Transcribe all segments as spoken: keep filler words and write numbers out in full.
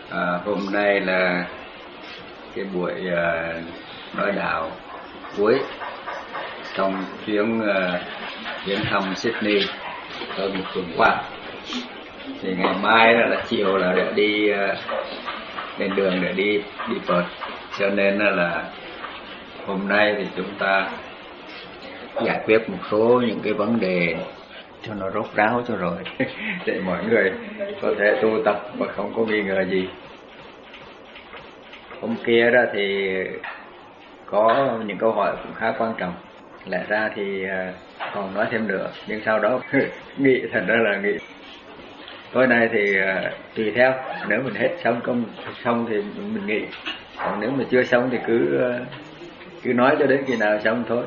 À, hôm nay là cái buổi uh, nói đạo cuối trong chuyến uh, chuyến thăm Sydney hơn một tuần qua. Thì ngày mai là, là chiều là để đi uh, lên đường để đi đi Perth, cho nên là hôm nay thì chúng ta giải quyết một số những cái vấn đề cho nó rốt ráo cho rồi để mọi người có thể tu tập và không có nghi ngờ gì. Hôm kia đó thì có những câu hỏi cũng khá quan trọng, lẽ ra thì còn nói thêm nữa, nhưng sau đó nghĩ thật ra là nghĩ tối nay thì tùy theo, nếu mình hết xong công xong thì mình nghĩ, còn nếu mà chưa xong thì cứ cứ nói cho đến khi nào xong thôi.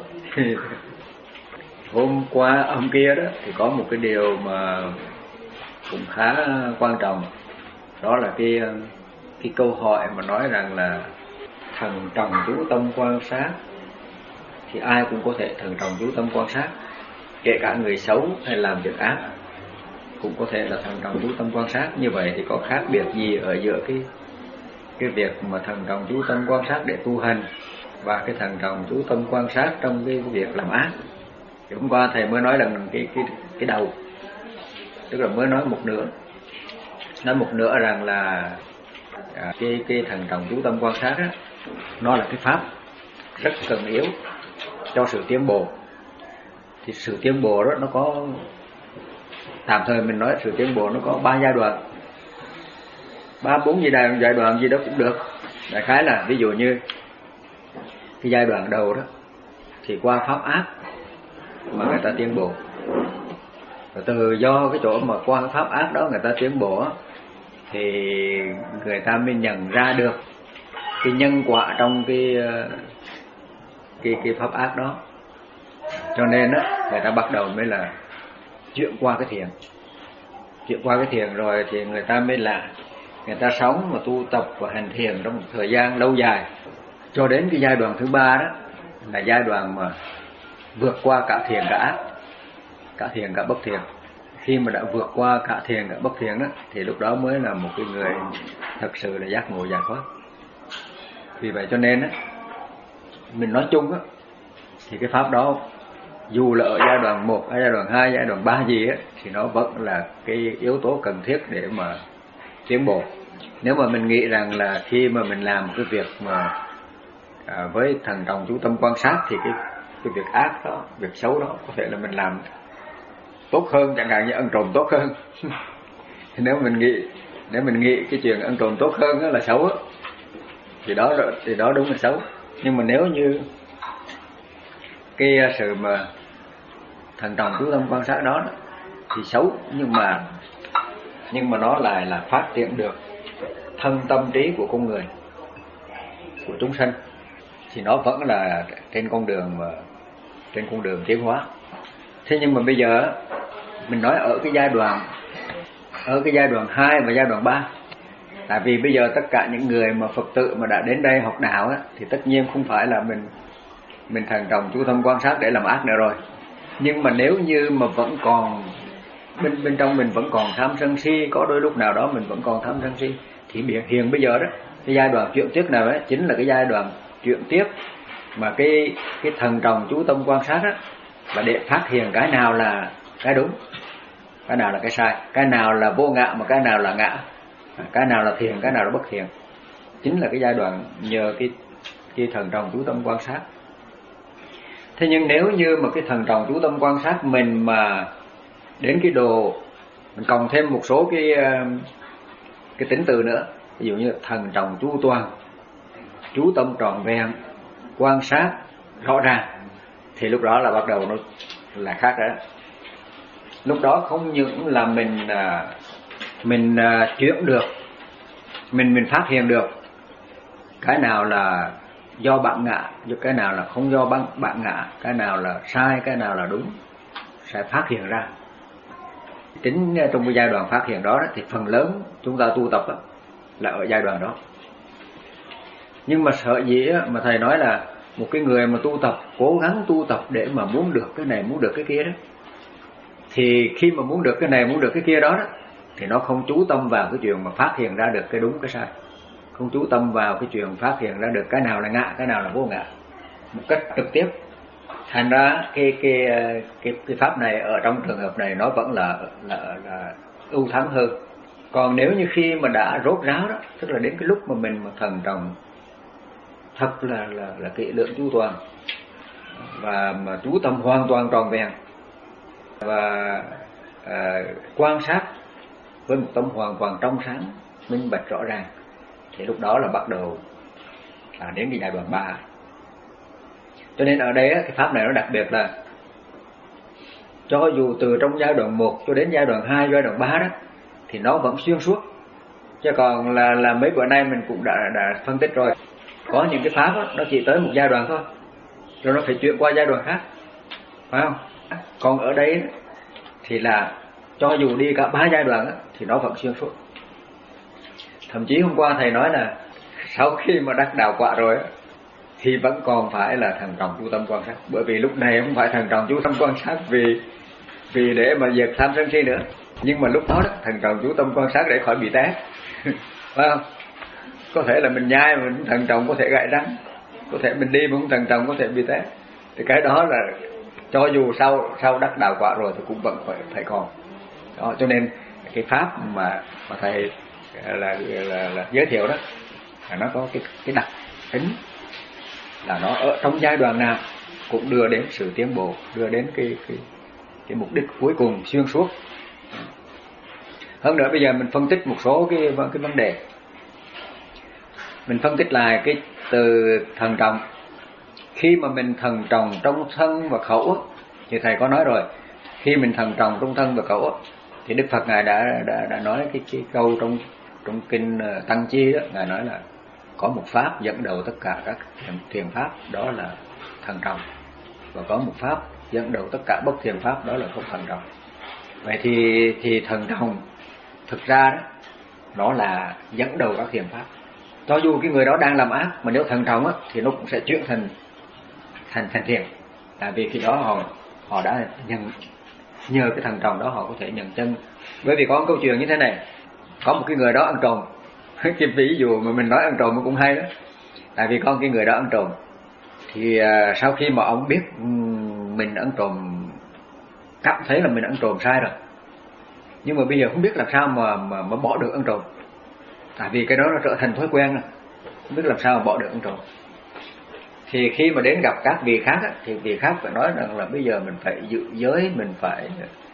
Hôm qua hôm kia đó thì có một cái điều mà cũng khá quan trọng, đó là cái cái câu hỏi mà nói rằng là thần trọng chú tâm quan sát. Thì ai cũng có thể thần trọng chú tâm quan sát, kể cả người xấu hay làm việc ác cũng có thể là thần trọng chú tâm quan sát. Như vậy thì có khác biệt gì ở giữa cái cái việc mà thần trọng chú tâm quan sát để tu hành và cái thần trọng chú tâm quan sát trong cái việc làm ác? Thì hôm qua thầy mới nói rằng cái cái cái đầu, tức là mới nói một nửa, nói một nửa rằng là à, cái cái thần trọng chú tâm quan sát á, nó là cái pháp rất cần yếu cho sự tiến bộ. Thì sự tiến bộ đó nó có, tạm thời mình nói sự tiến bộ nó có ba giai đoạn, ba bốn giai đoạn, giai đoạn gì đó cũng được. Đại khái là ví dụ như cái giai đoạn đầu đó thì qua pháp ác mà người ta tiến bộ, và từ do cái chỗ mà qua pháp ác đó người ta tiến bộ thì người ta mới nhận ra được cái nhân quả trong cái cái cái pháp ác đó. Cho nên á người ta bắt đầu mới là chuyển qua cái thiền, chuyển qua cái thiền rồi thì người ta mới là người ta sống mà tu tập và hành thiền trong một thời gian lâu dài, cho đến cái giai đoạn thứ ba đó là giai đoạn mà vượt qua cả thiền cả ác, cả thiền cả bất thiền. Khi mà đã vượt qua cả thiền cả bất thiền đó thì lúc đó mới là một cái người thật sự là giác ngộ giải thoát. Vì vậy cho nên á, mình nói chung á thì cái pháp đó dù là ở giai đoạn một, giai đoạn hai, giai đoạn ba gì á thì nó vẫn là cái yếu tố cần thiết để mà tiến bộ. Nếu mà mình nghĩ rằng là khi mà mình làm một cái việc mà à, với thần trọng chú tâm quan sát thì cái cái việc ác đó, việc xấu đó có thể là mình làm tốt hơn, chẳng hạn như ăn trộm tốt hơn. Nếu mình nghĩ nếu mình nghĩ cái chuyện ăn trộm tốt hơn đó là xấu đó, thì đó thì đó đúng là xấu. Nhưng mà nếu như cái sự mà thần trọng chú tâm quan sát đó, đó thì xấu, nhưng mà nhưng mà nó lại là phát triển được thân tâm trí của con người, của chúng sanh, thì nó vẫn là trên con đường mà trên con đường tiến hóa. Thế nhưng mà bây giờ mình nói ở cái giai đoạn ở cái giai đoạn hai và giai đoạn ba. Tại vì bây giờ tất cả những người mà Phật tử mà đã đến đây học đạo á, thì tất nhiên không phải là mình mình thần trọng chú tâm quan sát để làm ác nữa rồi. Nhưng mà nếu như mà vẫn còn bên bên trong mình vẫn còn tham sân si, có đôi lúc nào đó mình vẫn còn tham sân si, thì biểu hiện bây giờ đó, cái giai đoạn chuyển tiếp nào ấy chính là cái giai đoạn chuyển tiếp mà cái cái thần trọng chú tâm quan sát á, là để phát hiện cái nào là cái đúng, cái nào là cái sai, cái nào là vô ngã mà cái nào là ngã, cái nào là thiền, cái nào là bất thiền. Chính là cái giai đoạn nhờ cái cái thần trọng chú tâm quan sát. Thế nhưng nếu như mà cái thần trọng chú tâm quan sát mình mà đến cái độ mình cộng thêm một số cái cái tính từ nữa, ví dụ như thần trọng chu toàn, chú tâm trọn vẹn, quan sát rõ ràng, thì lúc đó là bắt đầu nó là khác đó. Lúc đó không những là mình mình chuyển được, mình mình phát hiện được cái nào là do bạn ngã, cái nào là không do bạn bạn ngã, cái nào là sai, cái nào là đúng, sẽ phát hiện ra. Chính trong cái giai đoạn phát hiện đó, đó thì phần lớn chúng ta tu tập đó, là ở giai đoạn đó. Nhưng mà sợ gì á, mà thầy nói là một cái người mà tu tập, cố gắng tu tập để mà muốn được cái này, muốn được cái kia đó, thì khi mà muốn được cái này, muốn được cái kia đó, đó thì nó không chú tâm vào cái chuyện mà phát hiện ra được cái đúng cái sai, không chú tâm vào cái chuyện phát hiện ra được cái nào là ngã, cái nào là vô ngã một cách trực tiếp. Thành ra cái cái cái cái pháp này ở trong trường hợp này nó vẫn là là là ưu thắng hơn. Còn nếu như khi mà đã rốt ráo đó, tức là đến cái lúc mà mình mà thần trọng thật là là là kỹ lưỡng chu toàn và mà chú tâm hoàn toàn tròn vẹn và à, quan sát với một tâm hoàn toàn trong sáng minh bạch rõ ràng, thì lúc đó là bắt đầu là đến cái giai đoạn ba. Cho nên ở đây cái pháp này nó đặc biệt là cho dù từ trong giai đoạn một cho đến giai đoạn hai, giai đoạn ba đó thì nó vẫn xuyên suốt. Chứ còn là là mấy bữa nay mình cũng đã đã phân tích rồi, có những cái pháp đó, nó chỉ tới một giai đoạn thôi rồi nó phải chuyển qua giai đoạn khác, phải không? Còn ở đây thì là cho dù đi cả ba giai đoạn đó, thì nó vẫn xuyên suốt. Thậm chí hôm qua thầy nói là sau khi mà đắc đạo quả rồi đó, thì vẫn còn phải là thần trọng chú tâm quan sát. Bởi vì lúc này không phải thần trọng chú tâm quan sát vì vì để mà diệt tham sân si nữa, nhưng mà lúc đó, đó thần trọng chú tâm quan sát để khỏi bị té. Phải không? Có thể là mình nhai mà mình thần trọng có thể gãy răng, có thể mình đi mà không thần trọng có thể bị té. Thì cái đó là cho dù sau sau đắc đạo quả rồi thì cũng vẫn phải phải còn. Đó, cho nên cái pháp mà mà thầy là là, là, là giới thiệu đó là nó có cái cái đặc tính là nó ở trong giai đoạn nào cũng đưa đến sự tiến bộ, đưa đến cái cái cái mục đích cuối cùng xuyên suốt. Hơn nữa bây giờ mình phân tích một số cái cái vấn đề. Mình phân tích lại cái từ thần trọng. Khi mà mình thần trọng trong thân và khẩu thì thầy có nói rồi, khi mình thần trọng trong thân và khẩu thì Đức Phật ngài đã đã đã nói cái, cái câu trong trong kinh Tăng Chi đó, ngài nói là có một pháp dẫn đầu tất cả các thiền pháp, đó là thần trọng, và có một pháp dẫn đầu tất cả bất thiền pháp, đó là không thần trọng. Vậy thì thì thần trọng thực ra đó nó là dẫn đầu các thiền pháp. Cho dù cái người đó đang làm ác mà nếu thần trọng á thì nó cũng sẽ chuyển thành thành thành thiền, tại vì khi đó họ họ đã nhận nhờ cái thần trọng đó họ có thể nhận chân. Bởi vì có một câu chuyện như thế này, có một cái người đó ăn trộm. Cái ví dụ mà mình nói ăn trộm nó cũng hay đó. Tại vì con cái người đó ăn trộm thì uh, sau khi mà ông biết um, mình ăn trộm, cảm thấy là mình ăn trộm sai rồi, nhưng mà bây giờ không biết làm sao mà mà, mà bỏ được ăn trộm. Tại vì cái đó nó trở thành thói quen rồi, không biết làm sao mà bỏ được ăn trộm. Thì khi mà đến gặp các vị khác á, thì vị khác phải nói rằng là bây giờ mình phải giữ giới, mình phải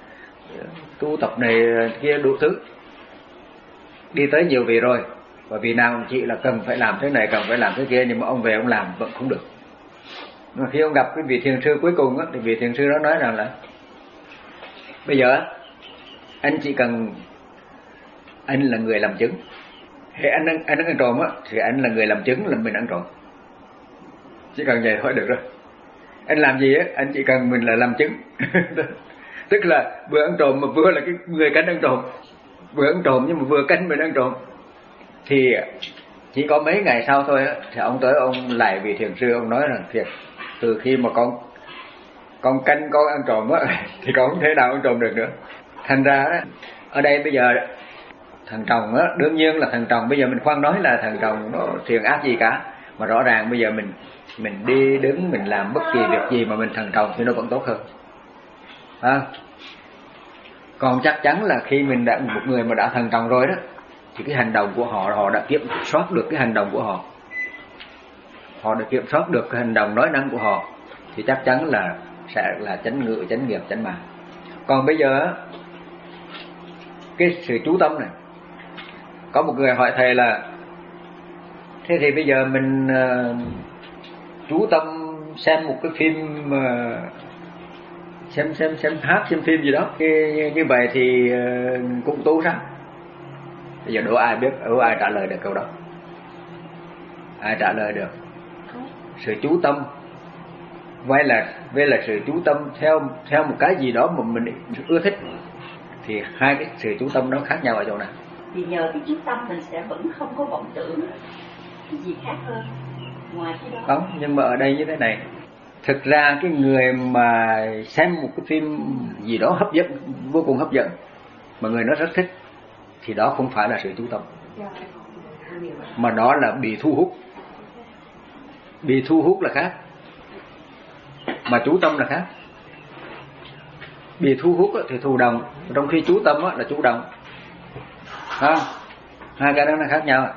tu tập này kia đủ thứ. Đi tới nhiều vị rồi, và vị nào chị là cần phải làm thế này, cần phải làm thế kia, nhưng mà ông về ông làm vẫn không được. Mà khi ông gặp cái vị thiền sư cuối cùng á, thì vị thiền sư đó nói rằng là bây giờ anh chỉ cần anh là người làm chứng. Thế anh anh anh ăn trộm á thì anh là người làm chứng là mình ăn trộm. Chỉ cần vậy thôi được rồi. Anh làm gì á, anh chỉ cần mình là làm chứng. Tức là vừa ăn trộm mà vừa là cái người canh ăn trộm, vừa ăn trộm nhưng mà vừa canh mình ăn trộm. Thì chỉ có mấy ngày sau thôi á, thì ông tới ông lại vị thiền sư, ông nói rằng thiệt, từ khi mà con con canh con ăn trộm á thì con không thể nào ăn trộm được nữa. Thành ra đó, ở đây bây giờ thằng chồng á, đương nhiên là thằng chồng bây giờ mình khoan nói là thằng chồng nó thiền ác gì cả, mà rõ ràng bây giờ mình mình đi đứng mình làm bất kỳ việc gì mà mình thằng chồng thì nó vẫn tốt hơn. À, còn chắc chắn là khi mình đã một người mà đã thần trọng rồi đó thì cái hành động của họ họ đã kiểm soát được cái hành động của họ, họ đã kiểm soát được cái hành động nói năng của họ, thì chắc chắn là sẽ là chánh ngữ, chánh nghiệp, chánh mạng. Còn bây giờ cái sự chú tâm này, có một người hỏi thầy là thế thì bây giờ mình uh, chú tâm xem một cái phim uh, xem xem xem hát xem phim gì đó như, như vậy thì uh, cũng tu sao? Bây giờ đố ai biết, đố ai trả lời được câu đó? Ai trả lời được? Sự chú tâm hay là với là sự chú tâm theo theo một cái gì đó mà mình ưa thích, thì hai cái sự chú tâm nó khác nhau ở chỗ nào? Vì nhờ cái chú tâm mình sẽ vẫn không có vọng tưởng cái gì khác hơn ngoài cái đó. Không, nhưng mà ở đây như thế này, thực ra cái người mà xem một cái phim gì đó hấp dẫn, vô cùng hấp dẫn, mà người nó rất thích, thì đó không phải là sự chú tâm, mà đó là bị thu hút. Bị thu hút là khác, mà chú tâm là khác. Bị thu hút thì thụ động, trong khi chú tâm là chủ động. À, hai cái đó là khác nhau.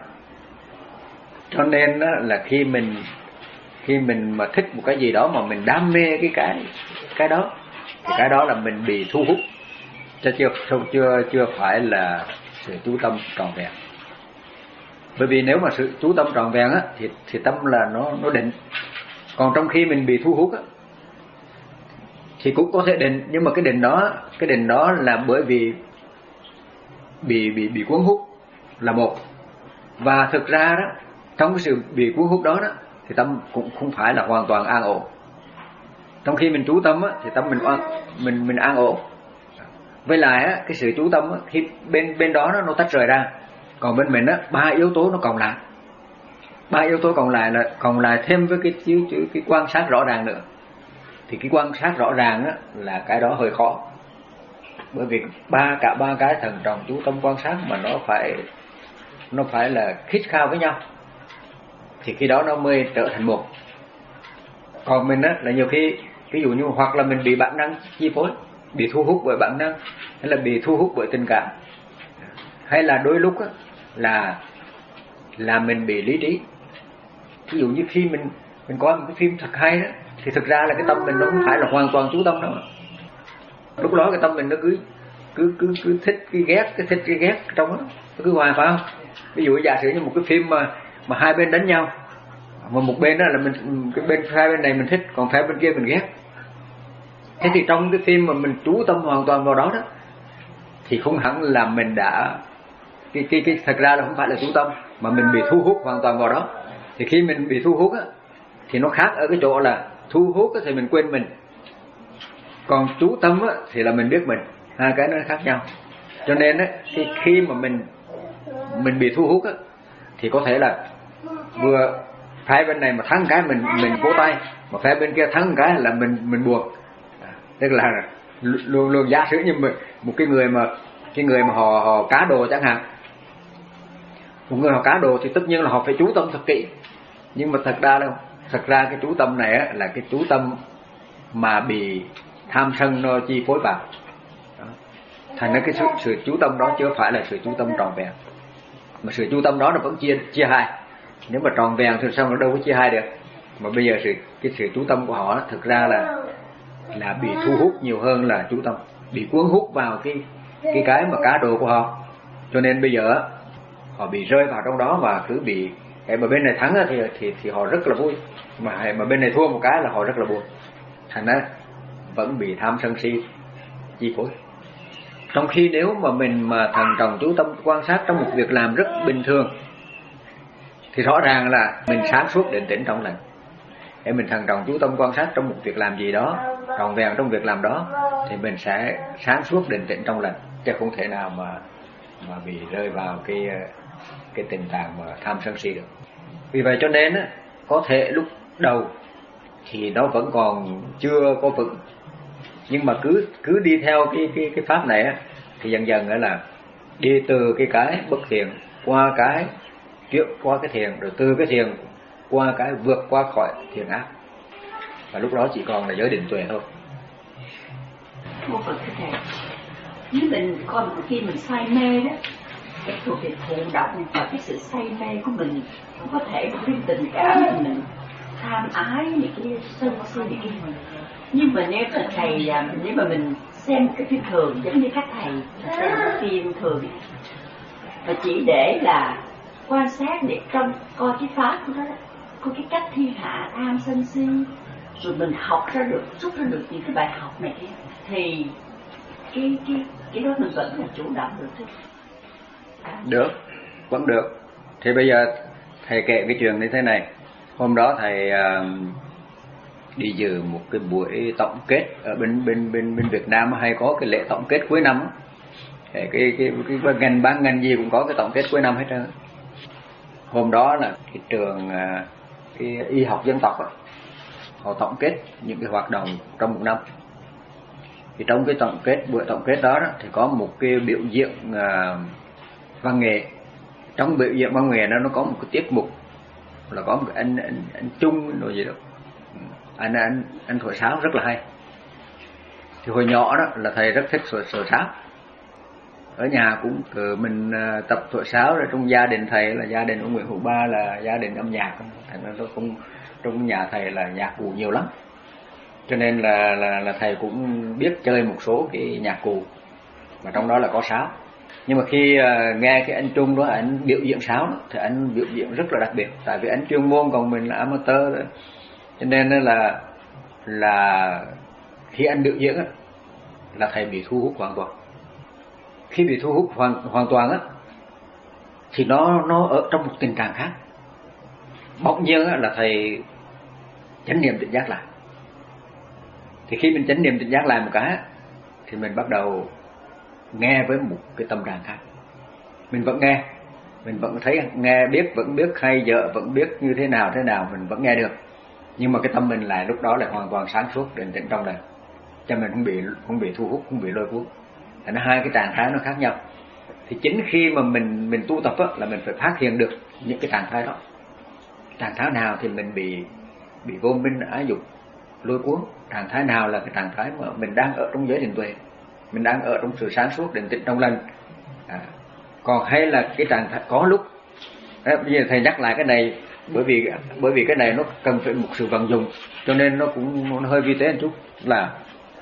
Cho nên là khi mình khi mình mà thích một cái gì đó mà mình đam mê cái cái cái đó, thì cái đó là mình bị thu hút, chứ chưa chưa chưa phải là sự chú tâm trọn vẹn. Bởi vì nếu mà sự chú tâm trọn vẹn á, thì thì tâm là nó nó định. Còn trong khi mình bị thu hút á, thì cũng có thể định, nhưng mà cái định đó cái định đó là bởi vì bị bị bị cuốn hút là một. Và thực ra đó, trong cái sự bị cuốn hút đó đó, thì tâm cũng không phải là hoàn toàn an ổn. Trong khi mình chú tâm á, thì tâm mình mình mình an ổn. Với lại á, cái sự chú tâm á, khi bên bên đó nó, nó tách rời ra, còn bên mình á, ba yếu tố nó cộng lại. Ba yếu tố cộng lại là cộng lại thêm với cái cái, cái, cái quan sát rõ ràng nữa. Thì cái quan sát rõ ràng á, là cái đó hơi khó. Bởi vì ba cả ba cái thần trọng chú tâm quan sát mà nó phải nó phải là khít khao với nhau, thì khi đó nó mới trở thành một. Còn mình á, là nhiều khi ví dụ như hoặc là mình bị bản năng chi phối, bị thu hút bởi bản năng, hay là bị thu hút bởi tình cảm, hay là đôi lúc á, là là mình bị lý trí. Ví dụ như khi mình mình coi một cái phim thật hay đó, thì thực ra là cái tâm mình nó không phải là hoàn toàn chú tâm đâu. Lúc đó cái tâm mình nó cứ cứ cứ cứ thích cái ghét, cái thích cái ghét trong đó, nó cứ hoài, phải không? Ví dụ giả sử như một cái phim mà mà hai bên đánh nhau, mà một bên đó là mình, cái bên hai bên này mình thích, còn hai bên kia mình ghét. Thế thì trong cái phim mà mình chú tâm hoàn toàn vào đó đó, thì không hẳn là mình đã cái cái cái thật ra là không phải là chú tâm, mà mình bị thu hút hoàn toàn vào đó. Thì khi mình bị thu hút á, thì nó khác ở cái chỗ là thu hút á, thì mình quên mình, còn chú tâm á, thì là mình biết mình. Hai cái nó khác nhau. Cho nên á, khi khi mà mình mình bị thu hút á, thì có thể là vừa phái bên này mà thắng cái mình mình vỗ tay, mà phái bên kia thắng cái là mình mình buồn. Tức là luôn luôn giả sử như một, một cái người mà cái người mà họ họ cá đồ chẳng hạn, một người họ cá đồ thì tất nhiên là họ phải chú tâm thật kỹ, nhưng mà thật ra đâu, thật ra cái chú tâm này á, là cái chú tâm mà bị tham sân nó chi phối vào. Đó. Thành ra cái sự, sự chú tâm đó chưa phải là sự chú tâm trọn vẹn, mà sự chú tâm đó nó vẫn chia chia hai. Nếu mà tròn vẹn thì sao nó đâu có chia hai được. Mà bây giờ sự cái sự chú tâm của họ thực ra là là bị thu hút nhiều hơn là chú tâm, bị cuốn hút vào cái cái cái mà cá đồ của họ. Cho nên bây giờ họ bị rơi vào trong đó và cứ bị cái mà bên này thắng thì thì thì họ rất là vui, mà mà bên này thua một cái là họ rất là buồn. Thành ra vẫn bị tham sân si chi phối. Trong khi nếu mà mình mà thần trọng chú tâm quan sát trong một việc làm rất bình thường, thì rõ ràng là mình sáng suốt định tĩnh trong lành. Để mình thần trọng chú tâm quan sát trong một việc làm gì đó, tròn vẹn trong việc làm đó, thì mình sẽ sáng suốt định tĩnh trong lành, chứ không thể nào mà mà bị rơi vào cái cái tình trạng mà tham sân si được. Vì vậy cho nên á, có thể lúc đầu thì nó vẫn còn chưa có vững, nhưng mà cứ cứ đi theo cái cái cái pháp này á, thì dần dần nữa là đi từ cái cái bất thiện qua cái chuyển qua cái thiện, rồi từ cái thiện qua cái vượt qua khỏi thiện ác, và lúc đó chỉ còn là giới định tuệ thôi. Một phần cái này, nếu mình coi một khi mình say mê đó, cái thuộc về thụ động và cái sự say mê của mình không có thể một cái tình cảm của mình tham ái này kia, sân si này kia. Nhưng mà nếu mà thầy, nếu mà mình xem cái phim thường giống như các thầy xem cái phim thường, và chỉ để là quan sát để trong coi cái pháp của nó, coi cái cách thiên hạ tham sân si, rồi mình học ra được, rút ra được những cái bài học này kia, thì cái cái cái đó mình vẫn là chủ động được chứ? À. Được, vẫn được. Thì bây giờ thầy kể cái chuyện như thế này. Hôm đó thầy uh, đi dự một cái buổi tổng kết ở bên bên bên bên Việt Nam, hay có cái lễ tổng kết cuối năm. Cái cái cái, cái ngành ban ngành gì cũng có cái tổng kết cuối năm hết trơn. Hôm đó là cái trường uh, cái y học dân tộc đó, họ tổng kết những cái hoạt động trong một năm. Thì trong cái tổng kết buổi tổng kết đó, đó thì có một cái biểu diễn uh, văn nghệ. Trong biểu diễn văn nghệ nó nó có một cái tiết mục là có một cái anh anh anh Trung rồi gì đó, anh anh anh thổi sáo rất là hay. Thì hồi nhỏ đó là thầy rất thích thổi, thổi sáo. Ở nhà cũng từ mình tập thổi sáo, rồi trong gia đình thầy là gia đình ông Nguyễn Hữu Ba là gia đình âm nhạc, thành ra không, trong nhà thầy là nhạc cụ nhiều lắm, cho nên là là là thầy cũng biết chơi một số cái nhạc cụ mà trong đó là có sáo. Nhưng mà khi uh, nghe cái anh Trung đó anh biểu diễn sáo đó, thì anh biểu diễn rất là đặc biệt, tại vì anh chuyên môn còn mình là amateur đó. Cho nên là là khi anh biểu diễn đó, là thầy bị thu hút hoàn toàn. Khi bị thu hút hoàn, hoàn toàn á, thì nó nó ở trong một tình trạng khác. Bỗng nhiên á, là thầy chánh niệm tỉnh giác lại. Thì khi mình chánh niệm tỉnh giác lại một cái, thì mình bắt đầu nghe với một cái tâm trạng khác. Mình vẫn nghe, mình vẫn thấy, nghe biết, vẫn biết hay dở, vẫn biết như thế nào thế nào, mình vẫn nghe được. Nhưng mà cái tâm mình lại lúc đó là hoàn toàn sáng suốt, định tĩnh trong này, cho mình không bị không bị thu hút, không bị lôi cuốn. Thành ra hai cái trạng thái nó khác nhau. Thì chính khi mà mình mình tu tập á, là mình phải phát hiện được những cái trạng thái đó. Trạng thái nào thì mình bị bị vô minh ái dục lôi cuốn, trạng thái nào là cái trạng thái mà mình đang ở trong giới định tuệ, mình đang ở trong sự sáng suốt định tĩnh trong lành. À, còn hay là cái trạng thái có lúc à, bây giờ thầy nhắc lại cái này bởi vì bởi vì cái này nó cần phải một sự vận dụng, cho nên nó cũng nó hơi vi tế một chút. Là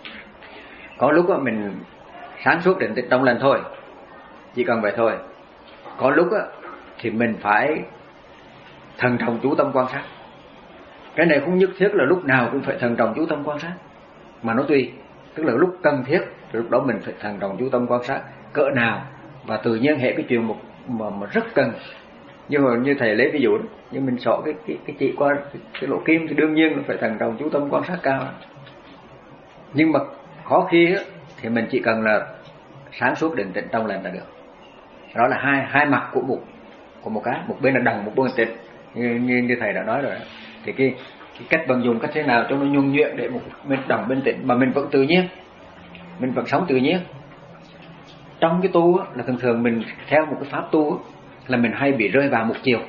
có lúc á, mình sáng suốt định tĩnh trong lành thôi, chỉ cần vậy thôi. Có lúc á, thì mình phải thần trọng chú tâm quan sát. Cái này không nhất thiết là lúc nào cũng phải thần trọng chú tâm quan sát, mà nó tùy. Tức là lúc cần thiết thì lúc đó mình phải thần trọng chú tâm quan sát cỡ nào, và tự nhiên hệ cái chuyện một mà, mà rất cần. Nhưng mà như thầy lấy ví dụ đó, như mình xỏ cái cái cái chỉ qua cái, cái lỗ kim thì đương nhiên nó phải thần trọng chú tâm quan sát cao. Nhưng mà khó khi á, thì mình chỉ cần là sáng suốt định tĩnh trong lành là được. Đó là hai hai mặt của một của một cái, một bên là đằng, một bên là tịnh, như, như như thầy đã nói rồi. Thì cái, cái cách vận dụng cách thế nào cho nó nhuần nhuyễn để một bên đằng bên tịnh mà mình vẫn tự nhiên, mình vẫn sống tự nhiên. Trong cái tu á, là thường thường mình theo một cái pháp tu á, là mình hay bị rơi vào một chiều.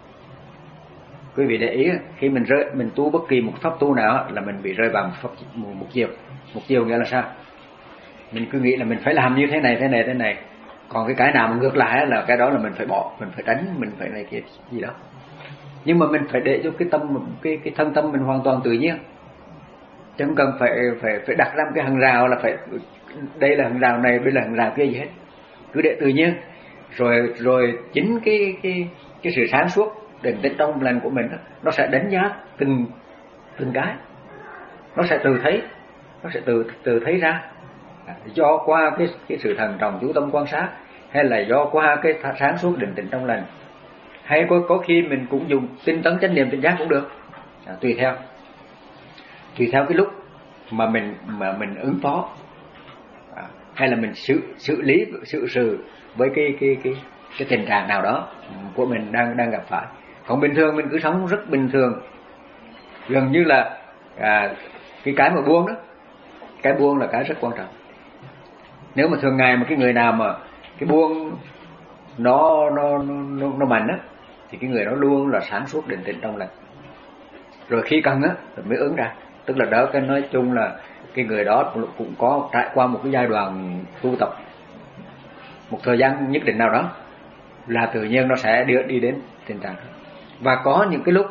Quý vị để ý khi mình rơi mình tu bất kỳ một pháp tu nào á, là mình bị rơi vào một pháp một, một chiều. Một chiều nghĩa là sao? Mình cứ nghĩ là mình phải làm như thế này thế này thế này, còn cái cái nào mà ngược lại là cái đó là mình phải bỏ, mình phải tránh, mình phải này kia gì đó. Nhưng mà mình phải để cho cái tâm cái cái thân tâm mình hoàn toàn tự nhiên, chứ không cần phải phải phải đặt ra một cái hàng rào là phải đây là hàng rào này, đây là hàng rào kia gì hết. Cứ để tự nhiên, rồi rồi chính cái cái cái sự sáng suốt định tĩnh trong lành của mình đó, nó sẽ đánh giá từng từng cái, nó sẽ tự thấy, nó sẽ từ từ thấy ra. Do qua cái cái sự thần trọng chú tâm quan sát, hay là do qua cái sáng suốt định tĩnh trong lành, hay có có khi mình cũng dùng tinh tấn chánh niệm tỉnh giác cũng được. À, tùy theo tùy theo cái lúc mà mình mà mình ứng phó, à, hay là mình xử xử lý xử sự với cái cái cái cái tình trạng nào đó của mình đang đang gặp phải. Còn bình thường mình cứ sống rất bình thường, gần như là à, cái cái mà buông đó, cái buông là cái rất quan trọng. Nếu mà thường ngày mà cái người nào mà cái buông nó nó nó nó mạnh á, thì cái người đó luôn là sáng suốt định tĩnh trong lành. Rồi khi cần á thì mới ứng ra. Tức là đó, cái nói chung là cái người đó cũng có trải qua một cái giai đoạn tu tập một thời gian nhất định nào đó, là tự nhiên nó sẽ đưa đi đến tình trạng. Và có những cái lúc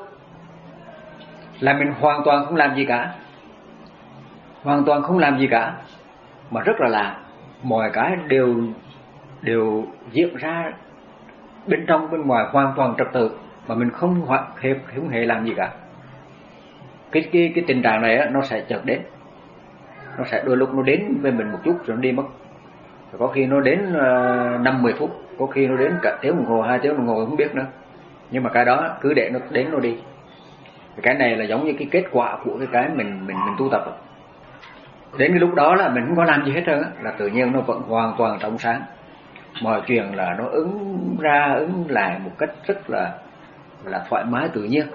là mình hoàn toàn không làm gì cả, hoàn toàn không làm gì cả, mà rất là lạ, mọi cái đều đều diễn ra bên trong bên ngoài hoàn toàn trật tự, mà mình không hoặc hề không hề làm gì cả. Cái cái cái tình trạng này á, nó sẽ chợt đến, nó sẽ đôi lúc nó đến với mình một chút rồi nó đi mất. Rồi có khi nó đến năm mười phút, có khi nó đến cả tiếng đồng hồ, hai tiếng đồng hồ không biết nữa. Nhưng mà cái đó cứ để nó đến nó đi. Cái này là giống như cái kết quả của cái cái mình mình mình tu tập. Đến cái lúc đó là mình không có làm gì hết trơn á, là tự nhiên nó vẫn hoàn toàn trong sáng. Mọi chuyện là nó ứng ra ứng lại một cách rất là là thoải mái tự nhiên.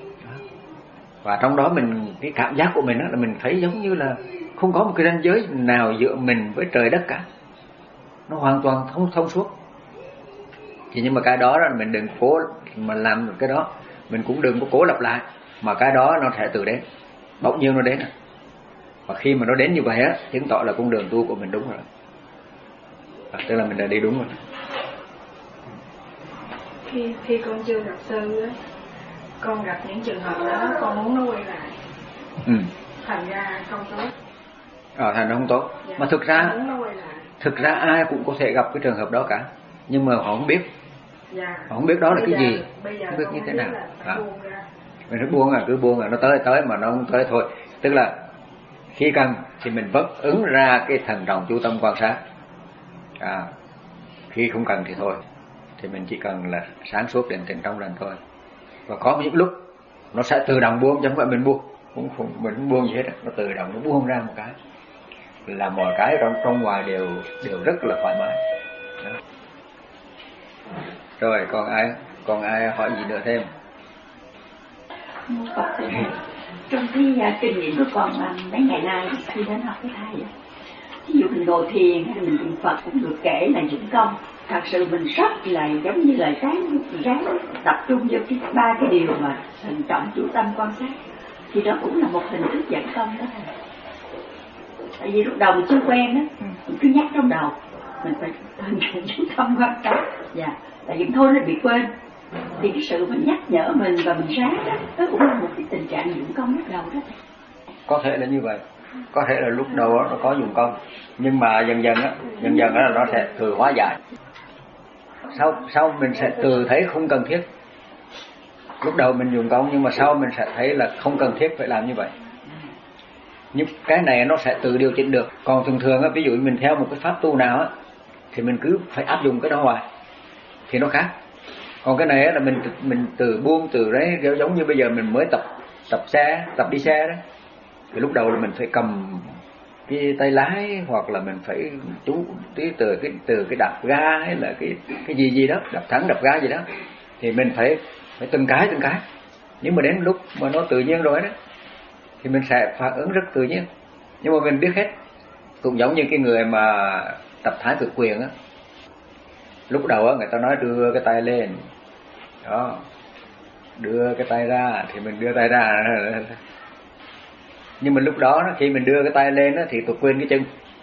Và trong đó mình cái cảm giác của mình á, là mình thấy giống như là không có một cái ranh giới nào giữa mình với trời đất cả. Nó hoàn toàn thông thông suốt. Thì nhưng mà cái đó là mình đừng cố mà làm được cái đó, mình cũng đừng có cố lặp lại, mà cái đó nó sẽ tự đến, bỗng nhiên nó đến. Và khi mà nó đến như vậy á, chứng tỏ là con đường tu của mình đúng rồi, à, tức là mình đã đi đúng rồi. Khi khi con chưa gặp sư á, con gặp những trường hợp đó, con muốn nó quay lại, ừ. thành ra không tốt. À, thành ra không tốt. Dạ, mà thực ra muốn nó quay lại. thực ra ai cũng có thể gặp cái trường hợp đó cả, nhưng mà họ không biết. Dạ. Họ không biết đó là bây cái giờ, gì, bây giờ không biết như thế nào. À. Mình cứ buông à, cứ buông à, nó tới tới mà nó không tới thôi. Tức là khi cần thì mình vẫn ứng ra cái thần trọng chú tâm quan sát. À, khi không cần thì thôi, thì mình chỉ cần là sáng suốt định tĩnh trong lành thôi. Và có những lúc nó sẽ tự động buông, chứ không phải mình buông, cũng không mình không buông gì hết, nó tự động nó buông ra một cái, là mọi cái trong trong ngoài đều đều rất là thoải mái. Đó. Rồi còn ai còn ai hỏi gì nữa thêm? Phật thầy, trong cái uh, kinh nghiệm của con uh, mấy ngày nay khi đến học với thầy, ví dụ mình ngồi thiền hay mình niệm Phật cũng được kể là dụng công. Thật sự mình rất là giống như là ráng ráng tập trung vô cái ba cái điều mà thận trọng chú tâm quan sát, thì đó cũng là một hình thức dẫn công đó thầy. Tại vì lúc đầu mình chưa quen đó, mình cứ nhắc trong đầu mình phải thận trọng chú tâm quan sát, dạ, tại vì thôi nó bị quên. Thì cái sự mình nhắc nhở mình và mình ráng đó, đó cũng là một cái tình trạng dụng công lúc đầu đó. Có thể là như vậy, có thể là lúc đầu đó, nó có dụng công, nhưng mà dần dần á, dần dần đó là nó sẽ tự hóa giải. Sau sau mình sẽ tự thấy không cần thiết. Lúc đầu mình dùng công, nhưng mà sau mình sẽ thấy là không cần thiết phải làm như vậy. Nhưng cái này nó sẽ tự điều chỉnh được. Còn thường thường á, ví dụ mình theo một cái pháp tu nào á, thì mình cứ phải áp dụng cái đó hoài, thì nó khác. Còn cái này là mình mình từ buông từ đấy, giống như bây giờ mình mới tập tập xe, tập đi xe đó. Thì lúc đầu là mình phải cầm cái tay lái, hoặc là mình phải chú tí từ cái từ cái đạp ga hay là cái cái gì gì đó, đạp thắng đạp ga gì đó, thì mình phải phải từng cái từng cái. Nhưng mà đến lúc mà nó tự nhiên rồi đó, thì mình sẽ phản ứng rất tự nhiên. Nhưng mà mình biết hết. Cũng giống như cái người mà tập thái cực quyền á, lúc đầu á người ta nói đưa cái tay lên đó, đưa cái tay ra, thì mình đưa tay ra. Nhưng mà lúc đó khi mình đưa cái tay lên đó, thì tôi quên cái chân.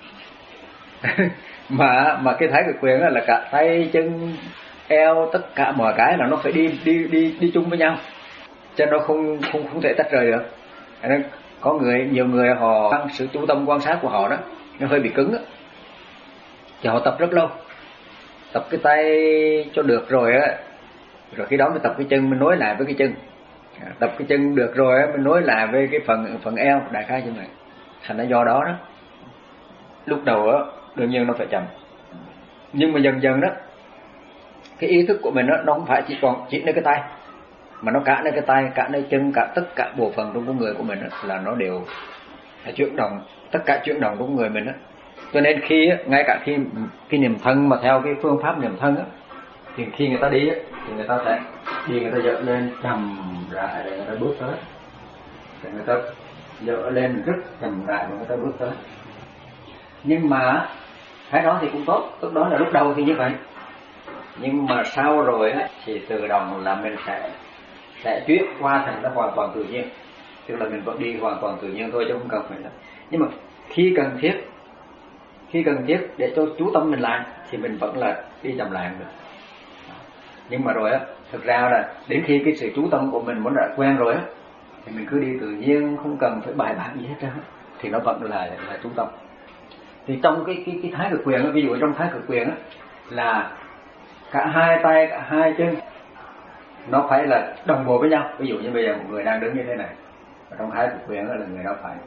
mà mà cái thái cực quyền là cả tay chân eo tất cả mọi cái là nó phải đi đi đi đi chung với nhau, cho nó không không không thể tách rời được. Nên có người nhiều người họ tăng sự chú tâm quan sát của họ đó nó hơi bị cứng đó, thì họ tập rất lâu, tập cái tay cho được rồi á, rồi khi đó mới tập cái chân, mình nối lại với cái chân. Tập cái chân được rồi á, mình nối lại với cái phần phần eo, đại khái như vậy. Thành ra do đó đó, lúc đầu á đương nhiên nó phải chậm, nhưng mà dần dần đó, cái ý thức của mình đó, nó không phải chỉ còn chỉ nơi cái tay, mà nó cả nơi cái tay, cả nơi chân, cả tất cả bộ phận trong con người của mình đó, là nó đều phải chuyển động, tất cả chuyển động trong người mình đó. Cho nên khi ngay cả khi cái niệm thân mà theo cái phương pháp niệm thân á, thì khi người ta đi á, thì người ta sẽ đi, người ta dỡ lên chậm rãi để người ta bước tới, thì người ta dỡ lên rất chậm rãi và người ta bước tới. Nhưng mà cái đó thì cũng tốt, lúc đó là lúc đầu thì như vậy, nhưng mà sau rồi á, thì tự động là mình sẽ sẽ chuyển qua thành nó hoàn toàn tự nhiên, tức là mình vẫn đi hoàn toàn tự nhiên thôi, chứ không cần phải là. Nhưng mà khi cần thiết, khi cần thiết để cho chú tâm mình lại, thì mình vẫn là đi chậm lại được. Nhưng mà rồi á, thực ra là đến khi cái sự chú tâm của mình muốn đã quen rồi á, thì mình cứ đi tự nhiên, không cần phải bài bản gì hết trơn, thì nó vẫn là là chú tâm. Thì trong cái cái cái thái cực quyền á, ví dụ trong thái cực quyền á, là cả hai tay, cả hai chân nó phải là đồng bộ với nhau. Ví dụ như bây giờ một người đang đứng như thế này, và trong thái cực quyền đó là người đó phải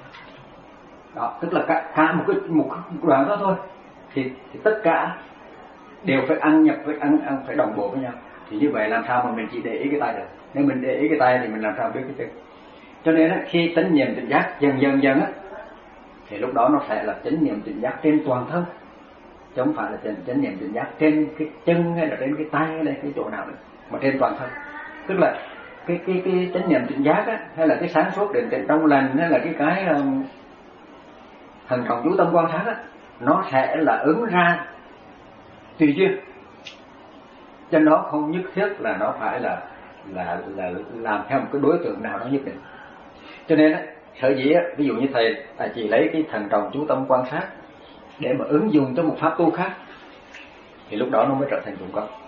đó, tức là cả, cả một cái một đoạn đó thôi, thì, thì tất cả đều phải ăn nhập, phải ăn ăn phải đồng bộ với nhau. Thì như vậy làm sao mà mình chỉ để ý cái tay được? Nếu mình để ý cái tay thì mình làm sao biết cái chân? Cho nên á, khi chánh niệm tỉnh giác dần dần dần á, thì lúc đó nó sẽ là chánh niệm tỉnh giác trên toàn thân, chứ không phải là chánh, chánh niệm tỉnh giác trên cái chân hay là trên cái tay hay là cái chỗ nào nữa, mà trên toàn thân. Tức là cái cái cái chánh niệm tỉnh giác á, hay là cái sáng suốt định tĩnh trong lành, hay là cái cái um, thần trọng chú tâm quan sát á, nó sẽ là ứng ra tùy duyên. cho nó không nhất thiết là nó phải là là là làm theo một cái đối tượng nào đó nhất định. Cho nên á, sở dĩ á, ví dụ như thầy thầy chỉ lấy cái thần trọng chú tâm quan sát để mà ứng dụng cho một pháp tu khác, thì lúc đó nó mới trở thành dụng công.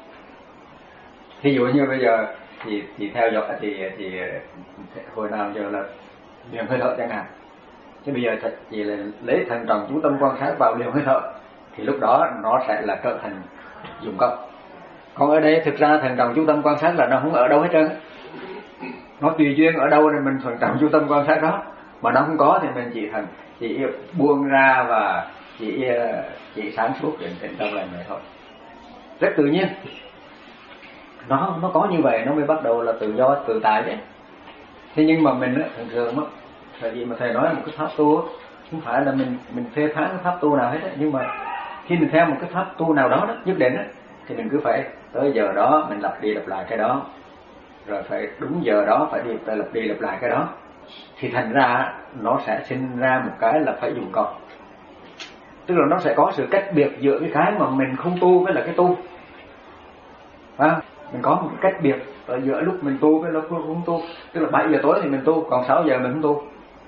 Ví dụ như bây giờ thì thì theo dõi thì thì hồi nào giờ là liều hơi thở chẳng hạn, chứ bây giờ thật chỉ là lấy thần trọng chú tâm quan sát vào liều hơi thở, thì lúc đó nó sẽ là trở thành dụng công. Còn ở đây thực ra thần trọng chú tâm quan sát là nó không ở đâu hết trơn, nó tùy duyên ở đâu thì mình thần trọng chú tâm quan sát đó, mà nó không có thì mình chỉ thần chỉ buông ra và chỉ chỉ sáng suốt đến tận tâm lành này thôi, rất tự nhiên. Nó nó có như vậy nó mới bắt đầu là tự do tự tại đấy. Thế nhưng mà mình á, thường thường á, tại vì mà thầy nói một cái pháp tu á, không phải là mình mình phê phán cái pháp tu nào hết á, nhưng mà khi mình theo một cái pháp tu nào đó, đó nhất định á, thì mình cứ phải tới giờ đó mình lặp đi lặp lại cái đó, rồi phải đúng giờ đó phải đi lặp đi lặp lại cái đó, thì thành ra nó sẽ sinh ra một cái là phải dùng công. Tức là nó sẽ có sự cách biệt giữa cái cái mà mình không tu với là cái tu. À, mình có một cái cách biệt ở giữa lúc mình tu với lúc không tu. Tức là bảy giờ tối thì mình tu, còn sáu giờ mình không tu.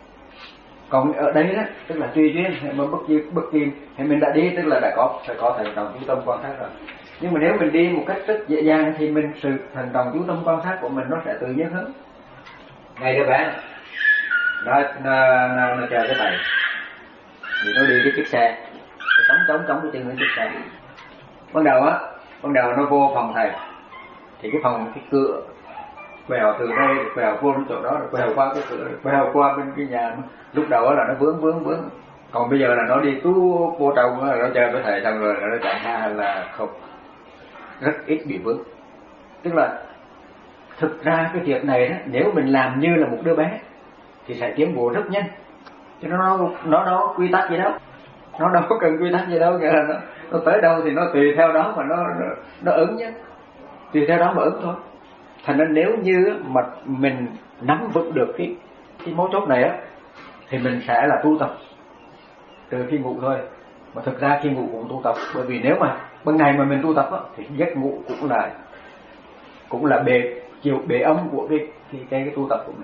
Còn ở đây đó, tức là tùy duyên, mà bất kỳ bất kỳ thì mình đã đi, tức là đã có phải có thần trọng chú tâm quan sát rồi. Nhưng mà nếu mình đi một cách rất dễ dàng thì mình sự thần trọng chú tâm quan sát của mình nó sẽ tự nhiên hơn. Ngay đứa bé nó nó nó, nó chờ cái thầy, thì nó đi cái chiếc xe, nó chống chống chống cái chân cái chiếc xe. Ban đầu á, ban đầu nó vô phòng thầy, thì cái phòng cái cửa quẹo từ đây quẹo vô đến chỗ đó, rồi quẹo qua cái cửa, quẹo qua bên cái nhà. Lúc đầu là nó vướng vướng vướng, còn bây giờ là nó đi tú vô trong, nó chơi với thầy xong rồi nó chạy ra là không, rất ít bị vướng. Tức là thực ra cái việc này đó, nếu mình làm như là một đứa bé thì sẽ tiến bộ rất nhanh, chứ nó nó nó quy tắc gì đâu, nó đâu có cần quy tắc gì đâu, nghĩa là nó, nó tới đâu thì nó tùy theo đó mà nó nó, nó ứng nhé, tùy theo đó mà ứng thôi. Thành ra nếu như mà mình nắm vững được cái cái mấu chốt này á, thì mình sẽ là tu tập từ khi ngủ thôi. Mà thực ra khi ngủ cũng tu tập, bởi vì nếu mà ban ngày mà mình tu tập á, thì giấc ngủ cũng là cũng là bề chiều bề âm của cái cái cái, cái tu tập của mình.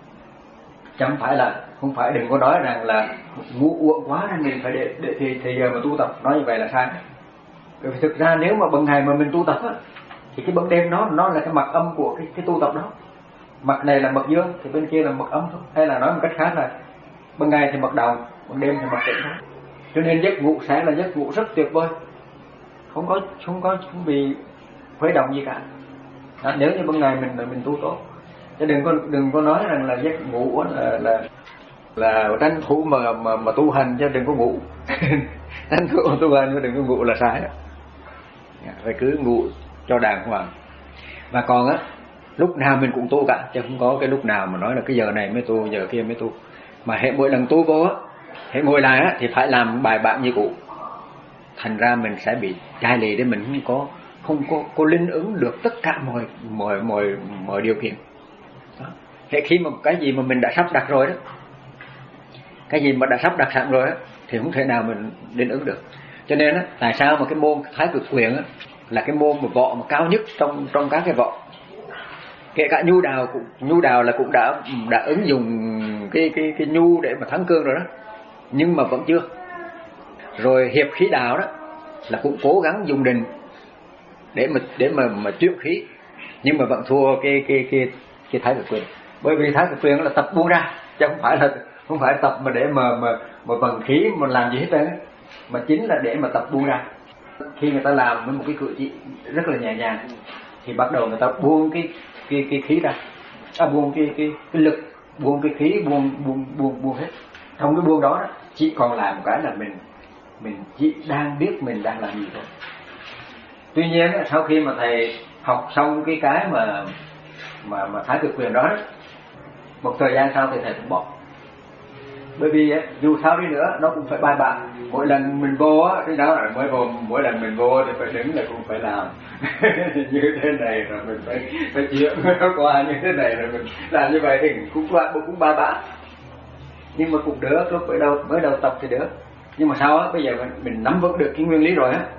Chẳng phải là không phải, đừng có nói rằng là ngủ uổng quá nên mình phải để, để thì thì giờ mà tu tập, nói như vậy là sai. Bởi vì thực ra nếu mà ban ngày mà mình tu tập á, thì cái ban đêm nó nó là cái mặt âm của cái cái tu tập đó. Mặt này là mặt dương thì bên kia là mặt âm thôi, hay là nói một cách khác là ban ngày thì mặt đồng, ban đêm thì mặt tĩnh thôi. Cho nên giấc ngủ sẽ là giấc ngủ rất tuyệt vời, không có không có không bị khuấy động gì cả. À, nếu như ban ngày mình mình tu tốt, chứ đừng có đừng có nói rằng là giấc ngủ là là là tranh thủ mà mà mà tu hành, chứ đừng có ngủ. Tranh thủ tu hành chứ đừng có ngủ là sai đó. Phải cứ ngủ cho đàng hoàng. Và còn á, lúc nào mình cũng tu cả, chứ không có cái lúc nào mà nói là cái giờ này mới tu, giờ kia mới tu. Mà hệ mỗi lần tu vô á, hệ ngồi lại á thì phải làm bài bản như cũ. Thành ra mình sẽ bị chai lì để mình không có không có có linh ứng được tất cả mọi mọi mọi mọi điều kiện. Đó. Hệ khi mà cái gì mà mình đã sắp đặt rồi đó, cái gì mà đã sắp đặt sẵn rồi á, thì không thể nào mình linh ứng được. Cho nên á, tại sao mà cái môn Thái Cực Quyền á là cái môn mà võ mà cao nhất trong trong các cái võ. Kể cả nhu đào cũng nhu đào là cũng đã đã ứng dụng cái cái cái nhu để mà thắng cương rồi đó, nhưng mà vẫn chưa. Rồi hiệp khí đào đó là cũng cố gắng dùng định để mà để mà mà chuyển khí, nhưng mà vẫn thua cái cái cái cái Thái Cực Quyền. Bởi vì Thái Cực Quyền là tập buông ra, chứ không phải là không phải tập mà để mà mà mà vận khí mà làm gì hết trơn, mà chính là để mà tập buông ra. Khi người ta làm với một cái cử chỉ rất là nhẹ nhàng thì bắt đầu người ta buông cái cái cái khí ra, à, buông cái cái cái lực, buông cái khí, buông buông buông buông hết. Trong cái buông đó, đó chỉ còn lại một cái là mình mình chỉ đang biết mình đang làm gì thôi. Tuy nhiên sau khi mà thầy học xong cái cái mà mà mà Thái Cực Quyền đó, đó, một thời gian sau thì thầy cũng bỏ. Bởi vì dù sao đi nữa nó cũng phải bài bản. Mỗi lần mình vô á, cái đó là mới vô, mỗi lần mình vô thì phải đứng là cũng phải làm như thế này, rồi mình phải phải chịu nó qua như thế này, rồi mình làm như vậy thì cũng qua cũng bài bản. Nhưng mà cũng được, lúc mới đầu mới đầu tập thì được. Nhưng mà sau á, bây giờ mình, mình nắm vững được cái nguyên lý rồi á,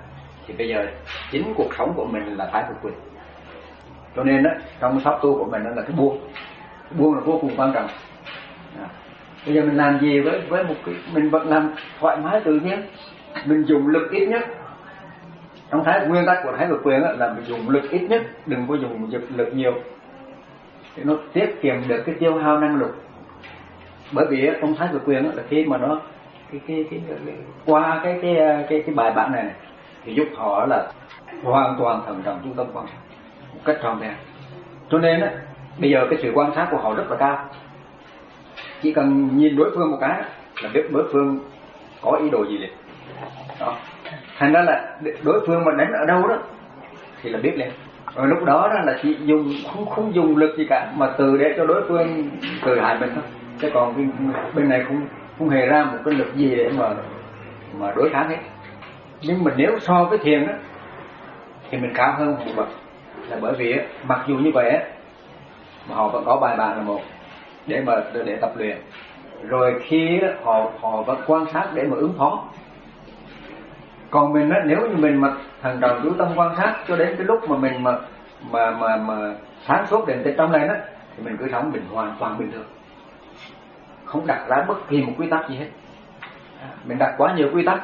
thì bây giờ chính cuộc sống của mình là thái cực quyền. Cho nên đó, trong pháp tu của mình đó là cái buông, buông là vô cùng quan trọng. À, bây giờ mình làm gì với với một cái, mình vẫn làm thoải mái tự nhiên, mình dùng lực ít nhất. Trong thái nguyên tắc của thái cực quyền đó, là mình dùng lực ít nhất, đừng có dùng lực nhiều, thì nó tiết kiệm được cái tiêu hao năng lượng. Bởi vì trong thái cực quyền đó, là khi mà nó cái cái cái, cái, cái qua cái cái cái cái bài bản này, này thì giúp họ là hoàn toàn thận trọng trung tâm quan sát một cách tròn vẹn. Cho nên á, bây giờ cái sự quan sát của họ rất là cao. Chỉ cần nhìn đối phương một cái là biết đối phương có ý đồ gì liền. Đó. Thành ra là đối phương mà đánh ở đâu đó thì là biết liền. Rồi lúc đó, đó là chỉ dùng không không dùng lực gì cả, mà từ để cho đối phương từ hại mình thôi. Chứ còn bên, bên này không không hề ra một cái lực gì để mà mà đối kháng hết. Nhưng mà nếu so với thiền đó thì mình cao hơn một bậc, là bởi vì mặc dù như vậy mà họ vẫn có bài bản là một để mà để tập luyện. Rồi khi họ họ vẫn quan sát để mà ứng phó. Còn mình á, nếu như mình mà thận trọng chú tâm quan sát cho đến cái lúc mà mình mà mà mà mà sáng suốt đến tới trong này đó, thì mình cứ sống bình hoàn toàn bình thường, không đặt ra bất kỳ một quy tắc gì hết. Mình đặt quá nhiều quy tắc,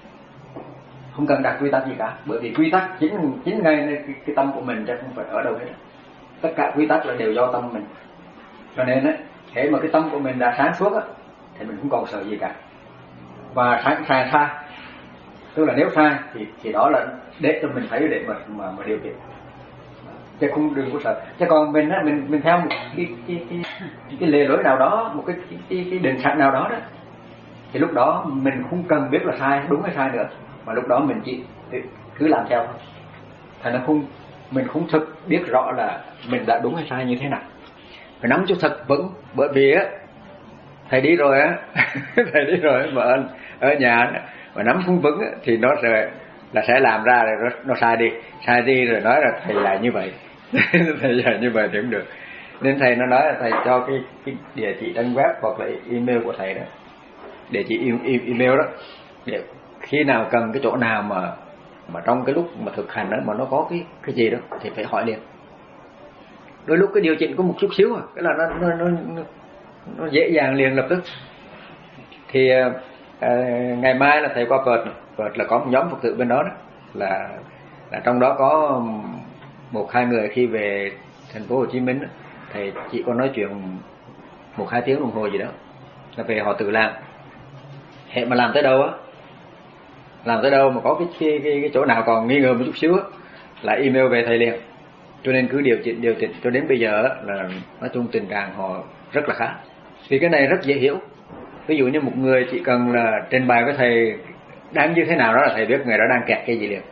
không cần đặt quy tắc gì cả, bởi vì quy tắc chính chính ngay cái, cái tâm của mình chứ không phải ở đâu hết. Tất cả quy tắc là đều do tâm mình. Cho nên á, thế mà cái tâm của mình đã sáng suốt á, thì mình không còn sợ gì cả. Và sai sai sai, tức là nếu sai thì thì đó là để cho mình thấy để mà mà, mà điều khiển, chứ không đừng có sợ. Chứ còn mình á, mình mình theo một cái cái cái cái lề lối nào đó, một cái cái cái, cái định sẵn nào đó đó, thì lúc đó mình không cần biết là sai đúng hay sai nữa, mà lúc đó mình chỉ cứ làm theo thôi. Thành ra không mình không thực biết rõ là mình đã đúng hay sai như thế nào, phải nắm cho thật vững. Bởi vì á, thầy đi rồi á thầy đi rồi mà ở, ở nhà mà nắm không vững á, thì nó sẽ là sẽ làm ra rồi nó, nó sai đi sai đi rồi nói là thầy là như vậy thầy là như vậy thì không được. Nên thầy nó nói là thầy cho cái, cái địa chỉ trang web hoặc là email của thầy đó, địa chỉ email đó, để khi nào cần cái chỗ nào mà mà trong cái lúc mà thực hành đó mà nó có cái cái gì đó thì phải hỏi liền. Đôi lúc cái điều chỉnh có một chút xíu à, cái là nó nó nó, nó dễ dàng liền lập tức. Thì à, ngày mai là thầy qua Perth, Perth là có một nhóm Phật tử bên đó đó, là là trong đó có một hai người khi về thành phố Hồ Chí Minh đó, thầy chỉ có nói chuyện một hai tiếng đồng hồ gì đó, là về họ tự làm. Hệ mà làm tới đâu á, làm tới đâu mà có cái cái, cái, cái chỗ nào còn nghi ngờ một chút xíu á, là email về thầy liền. Cho nên cứ điều chỉnh điều chỉnh cho đến bây giờ là nói chung tình trạng họ rất là khá. Vì cái này rất dễ hiểu. Ví dụ như một người chỉ cần là trình bày với thầy đang như thế nào đó là thầy biết người đó đang kẹt cái gì liền.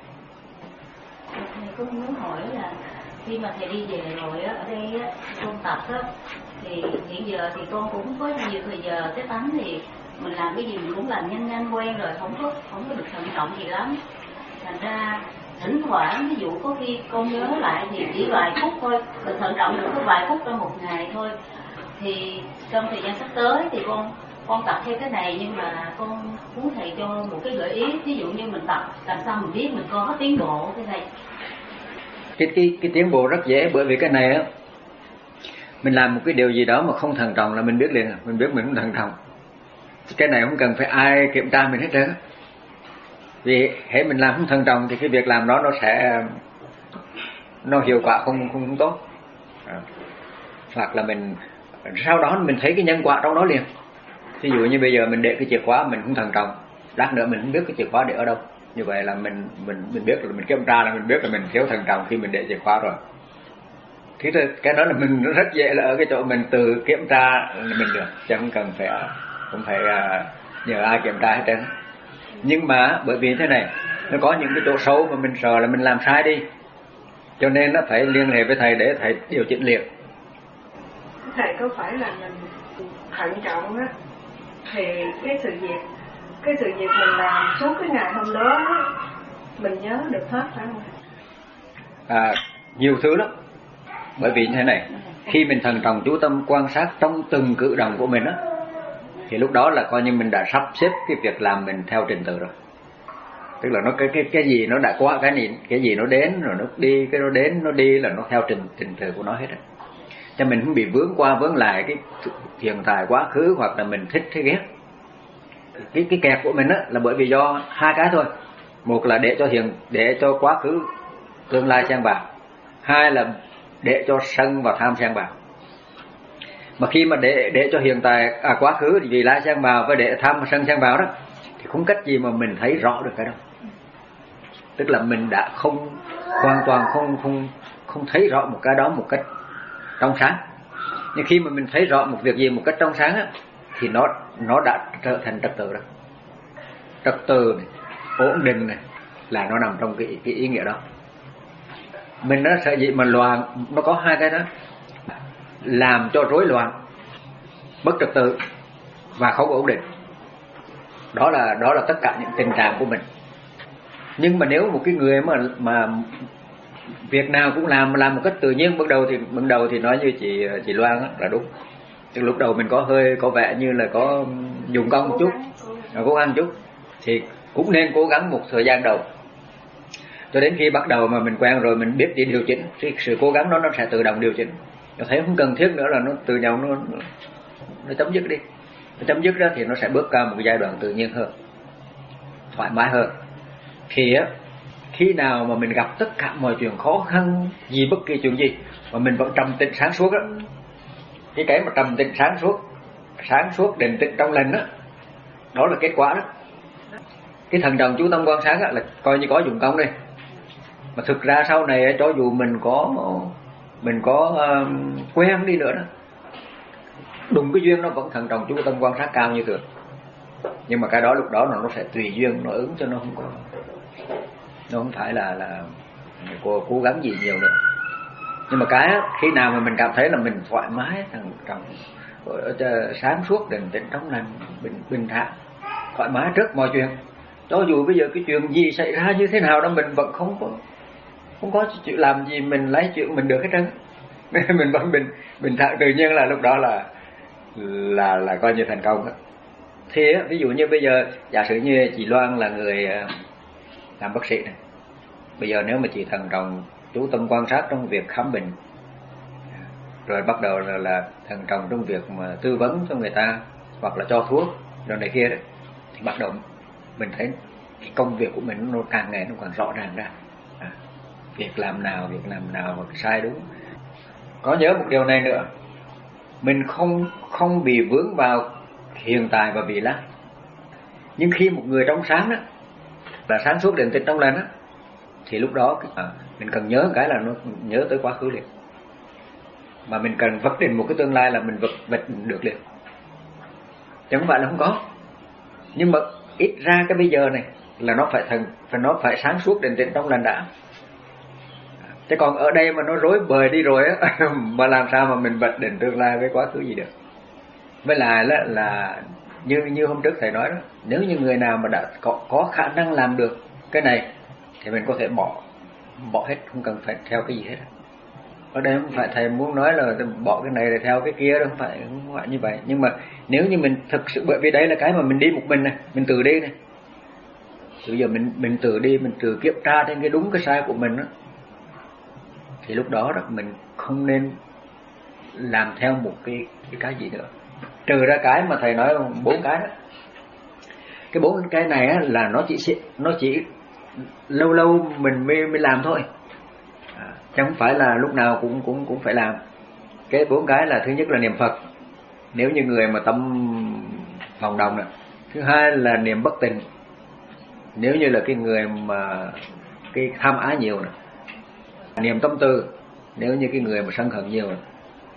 Thầy cũng muốn hỏi là khi mà thầy đi về rồi á, ở đây á, con tập á, thì hiện giờ thì con cũng có nhiều thời giờ tới tắm, thì mình làm cái gì mình cũng làm nhanh nhanh quen rồi, không có không có được thận trọng gì lắm. Thành ra thỉnh thoảng ví dụ có khi con nhớ lại thì chỉ vài phút thôi, mình thận trọng được có vài phút trong một ngày thôi. Thì trong thời gian sắp tới thì con con tập theo cái này, nhưng mà con muốn thầy cho một cái gợi ý, ví dụ như mình tập làm sao mình biết mình có tiến bộ thế này. Cái cái cái tiến bộ rất dễ, bởi vì cái này á, mình làm một cái điều gì đó mà không thận trọng là mình biết liền, mình biết mình không thận trọng. Cái này không cần phải ai kiểm tra mình hết trơn. Vì hễ mình làm không thận trọng thì cái việc làm đó nó sẽ nó hiệu quả không không, không tốt. À. Hoặc là mình sau đó mình thấy cái nhân quả trong đó liền. Ví dụ như bây giờ mình để cái chìa khóa mình không thận trọng, lát nữa mình không biết cái chìa khóa để ở đâu. Như vậy là mình mình mình biết là mình kiểm tra là mình biết là mình thiếu thận trọng khi mình để chìa khóa rồi. Thì cái đó là mình rất dễ là ở cái chỗ mình tự kiểm tra là mình được, chứ không cần phải không phải nhờ ai kiểm tra hết trơn. Nhưng mà bởi vì thế này, nó có những cái chỗ xấu mà mình sợ là mình làm sai đi, cho nên nó phải liên hệ với thầy để thầy điều chỉnh liền. Thầy có phải là mình thận trọng á, thì cái sự việc cái sự việc mình làm suốt cái ngày hôm đó mình nhớ được hết phải không? À, nhiều thứ lắm. Bởi vì như thế này, khi mình thận trọng chú tâm quan sát trong từng cử động của mình á, thì lúc đó là coi như mình đã sắp xếp cái việc làm mình theo trình tự rồi. Tức là nó cái cái cái gì nó đã qua, cái gì cái gì nó đến rồi nó đi, cái nó đến nó đi là nó theo trình trình tự của nó hết á. Cho mình không bị vướng qua vướng lại cái hiện tại quá khứ, hoặc là mình thích hay ghét. Cái cái kẹt của mình á là bởi vì do hai cái thôi. Một là để cho hiện để cho quá khứ tương lai xen vào, hai là để cho sân và tham xen vào. Mà khi mà để để cho hiện tại à quá khứ vì lai xen vào và để tham và sân xen vào đó, thì không cách gì mà mình thấy rõ được cái đó. Tức là mình đã không hoàn toàn không không không thấy rõ một cái đó một cách trong sáng. Nhưng khi mà mình thấy rõ một việc gì một cách trong sáng á, thì nó nó đã trở thành trật tự rồi. Trật tự này, ổn định này là nó nằm trong cái, cái ý nghĩa đó. Mình nó sẽ gì mà loạn, nó có hai cái đó: làm cho rối loạn, bất trật tự và không ổn định. Đó là đó là tất cả những tình trạng của mình. Nhưng mà nếu một cái người mà mà việc nào cũng làm làm một cách tự nhiên, ban đầu thì ban đầu thì nói như chị chị Loan đó, là đúng. Từ lúc đầu mình có hơi có vẻ như là có dùng công một chút, cố gắng một chút, thì cũng nên cố gắng một thời gian đầu, cho đến khi bắt đầu mà mình quen rồi, mình biết đi điều chỉnh, thì sự cố gắng đó nó sẽ tự động điều chỉnh. Nó thấy không cần thiết nữa là nó từ nhau nó nó chấm dứt đi. Nó chấm dứt đó thì nó sẽ bước qua một giai đoạn tự nhiên hơn, thoải mái hơn. Thì á, khi nào mà mình gặp tất cả mọi chuyện khó khăn gì, bất kỳ chuyện gì mà mình vẫn trầm tĩnh sáng suốt đó, cái cái mà trầm tĩnh sáng suốt, sáng suốt định tĩnh trong lành đó, đó là kết quả đó. Cái thần trọng chú tâm quan sát đó, là coi như có dụng công đây. Mà thực ra sau này cho dù mình có mình có uh, quen đi nữa đó, đùng cái duyên nó vẫn thần trọng chú tâm quan sát cao như thường. Nhưng mà cái đó lúc đó là nó sẽ tùy duyên, nó ứng cho nó không có, nó không phải là là cố, cố gắng gì nhiều nữa. Nhưng mà cái khi nào mà mình cảm thấy là mình thoải mái, thần trọng, sáng suốt, định tĩnh trong lành, bình bình thản, thoải mái trước mọi chuyện, cho dù bây giờ cái chuyện gì xảy ra như thế nào đó, mình vẫn không có không có chuyện làm gì mình lấy chuyện mình được hết trơn. Mình vẫn bình bình thản tự nhiên, là lúc đó là là là coi như thành công đó. Thì ví dụ như bây giờ giả sử như chị Loan là người làm bác sĩ này, bây giờ nếu mà chị thần trọng chú tâm quan sát trong việc khám bệnh, rồi bắt đầu là, là thần trọng trong việc mà tư vấn cho người ta hoặc là cho thuốc rồi này kia đấy, thì bắt đầu mình thấy cái công việc của mình nó càng ngày nó càng rõ ràng ra. À, việc làm nào, việc làm nào hoặc sai đúng. Có nhớ một điều này nữa, mình không không bị vướng vào hiện tại và vị lai. Nhưng khi một người trong sáng đó, là sáng suốt định tĩnh trong lành đó, thì lúc đó à, mình cần nhớ cái là nó nhớ tới quá khứ liền, mà mình cần vạch định một cái tương lai là mình vạch vạch được liền, chứ không phải là không có. Nhưng mà ít ra cái bây giờ này là nó phải thần, phải nó phải sáng suốt định tĩnh trong lành đã. Chứ còn ở đây mà nó rối bời đi rồi á, mà làm sao mà mình vạch định tương lai với quá khứ gì được. Với lại là, là như như hôm trước thầy nói đó, nếu như người nào mà đã có, có khả năng làm được cái này thì mình có thể bỏ bỏ hết, không cần phải theo cái gì hết. Ở đây không phải thầy muốn nói là bỏ cái này để theo cái kia đâu, không phải, không phải như vậy. Nhưng mà nếu như mình thực sự, bởi vì đây là cái mà mình đi một mình này, mình tự đi này, bây giờ mình mình tự đi, mình tự kiểm tra trên cái đúng cái sai của mình đó, thì lúc đó đó mình không nên làm theo một cái cái cái gì nữa, trừ ra cái mà thầy nói bốn cái đó. Cái bốn cái này á, là nó chỉ nó chỉ lâu lâu mình mới mới làm thôi, à, chứ không phải là lúc nào cũng cũng cũng phải làm. Cái bốn cái là: thứ nhất là niệm Phật, nếu như người mà tâm phòng đồng nè; thứ hai là niệm bất tịnh, nếu như là cái người mà cái tham ái nhiều nè; niệm tâm tư, nếu như cái người mà sân hận nhiều nè;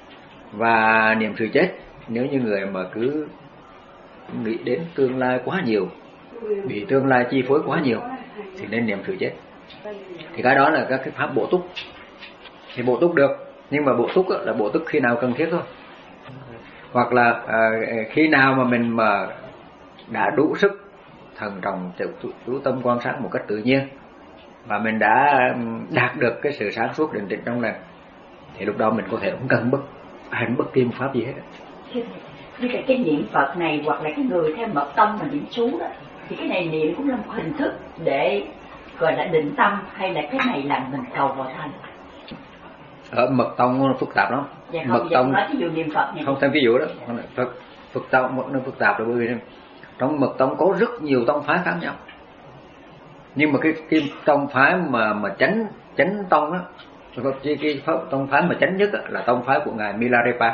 và niệm sự chết, nếu như người mà cứ nghĩ đến tương lai quá nhiều, bị tương lai chi phối quá nhiều, thì nên niệm sự chết. Thì cái đó là các cái pháp bổ túc. Thì bổ túc được, nhưng mà bổ túc là bổ túc khi nào cần thiết thôi, hoặc là à, khi nào mà mình mà đã đủ sức thần trọng chú tâm quan sát một cách tự nhiên, và mình đã đạt được cái sự sáng suốt định tĩnh trong này, thì lúc đó mình có thể không cần bất hành bất kỳ một pháp gì hết. Như cái, cái niệm Phật này, hoặc là cái người theo mật tông mà niệm chú đó, thì cái này niệm cũng là một hình thức để gọi là định tâm, hay là cái này làm mình cầu vào thành? Ở mật tông nó phức tạp lắm. Dạ không, mật dạ tông nói ví dụ niệm Phật này. Không thêm ví dụ đó. Phật, Phật tông một nó phức tạp là bởi vì trong mật tông có rất nhiều tông phái khác nhau. Nhưng mà cái cái tông phái mà mà chánh chánh tông á, cái cái tông phái mà chánh nhất á, là tông phái của ngài Milarepa.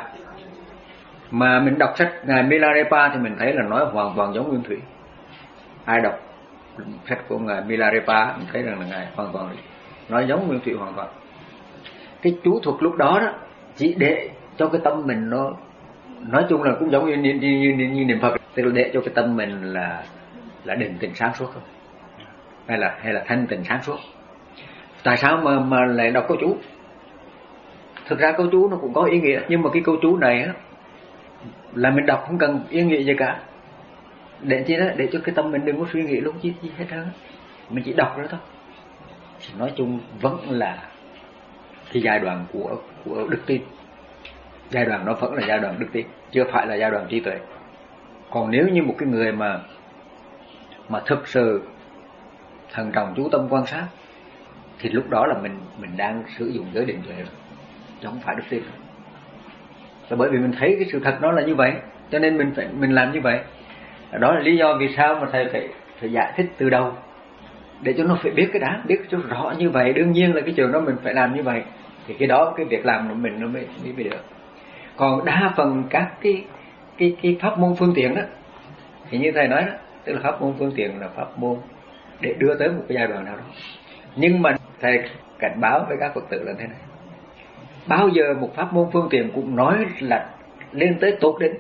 Mà mình đọc sách ngài Milarepa thì mình thấy là nói hoàn toàn giống Nguyên Thủy. Ai đọc sách của ngài Milarepa mình thấy rằng là ngài hoàn toàn nói giống Nguyên Thủy hoàn toàn. Cái chú thuật lúc đó đó chỉ để cho cái tâm mình nó nói chung là cũng giống như, như, như, như, như niệm Phật, tức là để cho cái tâm mình là là định tĩnh sáng suốt không, hay là hay là thanh tịnh sáng suốt. Tại sao mà mà lại đọc câu chú? Thực ra câu chú nó cũng có ý nghĩa, nhưng mà cái câu chú này á là mình đọc không cần ý nghĩa gì cả, để chi đó, để cho cái tâm mình đừng có suy nghĩ lúc chi chi hết trơn, mình chỉ đọc đó thôi. Nói chung vẫn là cái giai đoạn của của đức tin, giai đoạn nó vẫn là giai đoạn đức tin, chưa phải là giai đoạn trí tuệ. Còn nếu như một cái người mà mà thực sự thần trọng chú tâm quan sát thì lúc đó là mình mình đang sử dụng giới định tuệ rồi, chứ không phải đức tin. Là bởi vì mình thấy cái sự thật nó là như vậy, cho nên mình phải mình làm như vậy. Đó là lý do vì sao mà thầy phải phải giải thích từ đầu, để cho nó phải biết cái đã, biết cho rõ như vậy. Đương nhiên là cái trường đó mình phải làm như vậy, thì cái đó cái việc làm của mình nó mới mới được. Còn đa phần các cái cái cái pháp môn phương tiện đó thì như thầy nói đó, tức là pháp môn phương tiện là pháp môn để đưa tới một cái giai đoạn nào đó. Nhưng mà thầy cảnh báo với các Phật tử là thế này: bao giờ một pháp môn phương tiện cũng nói là lên tới tột đỉnh.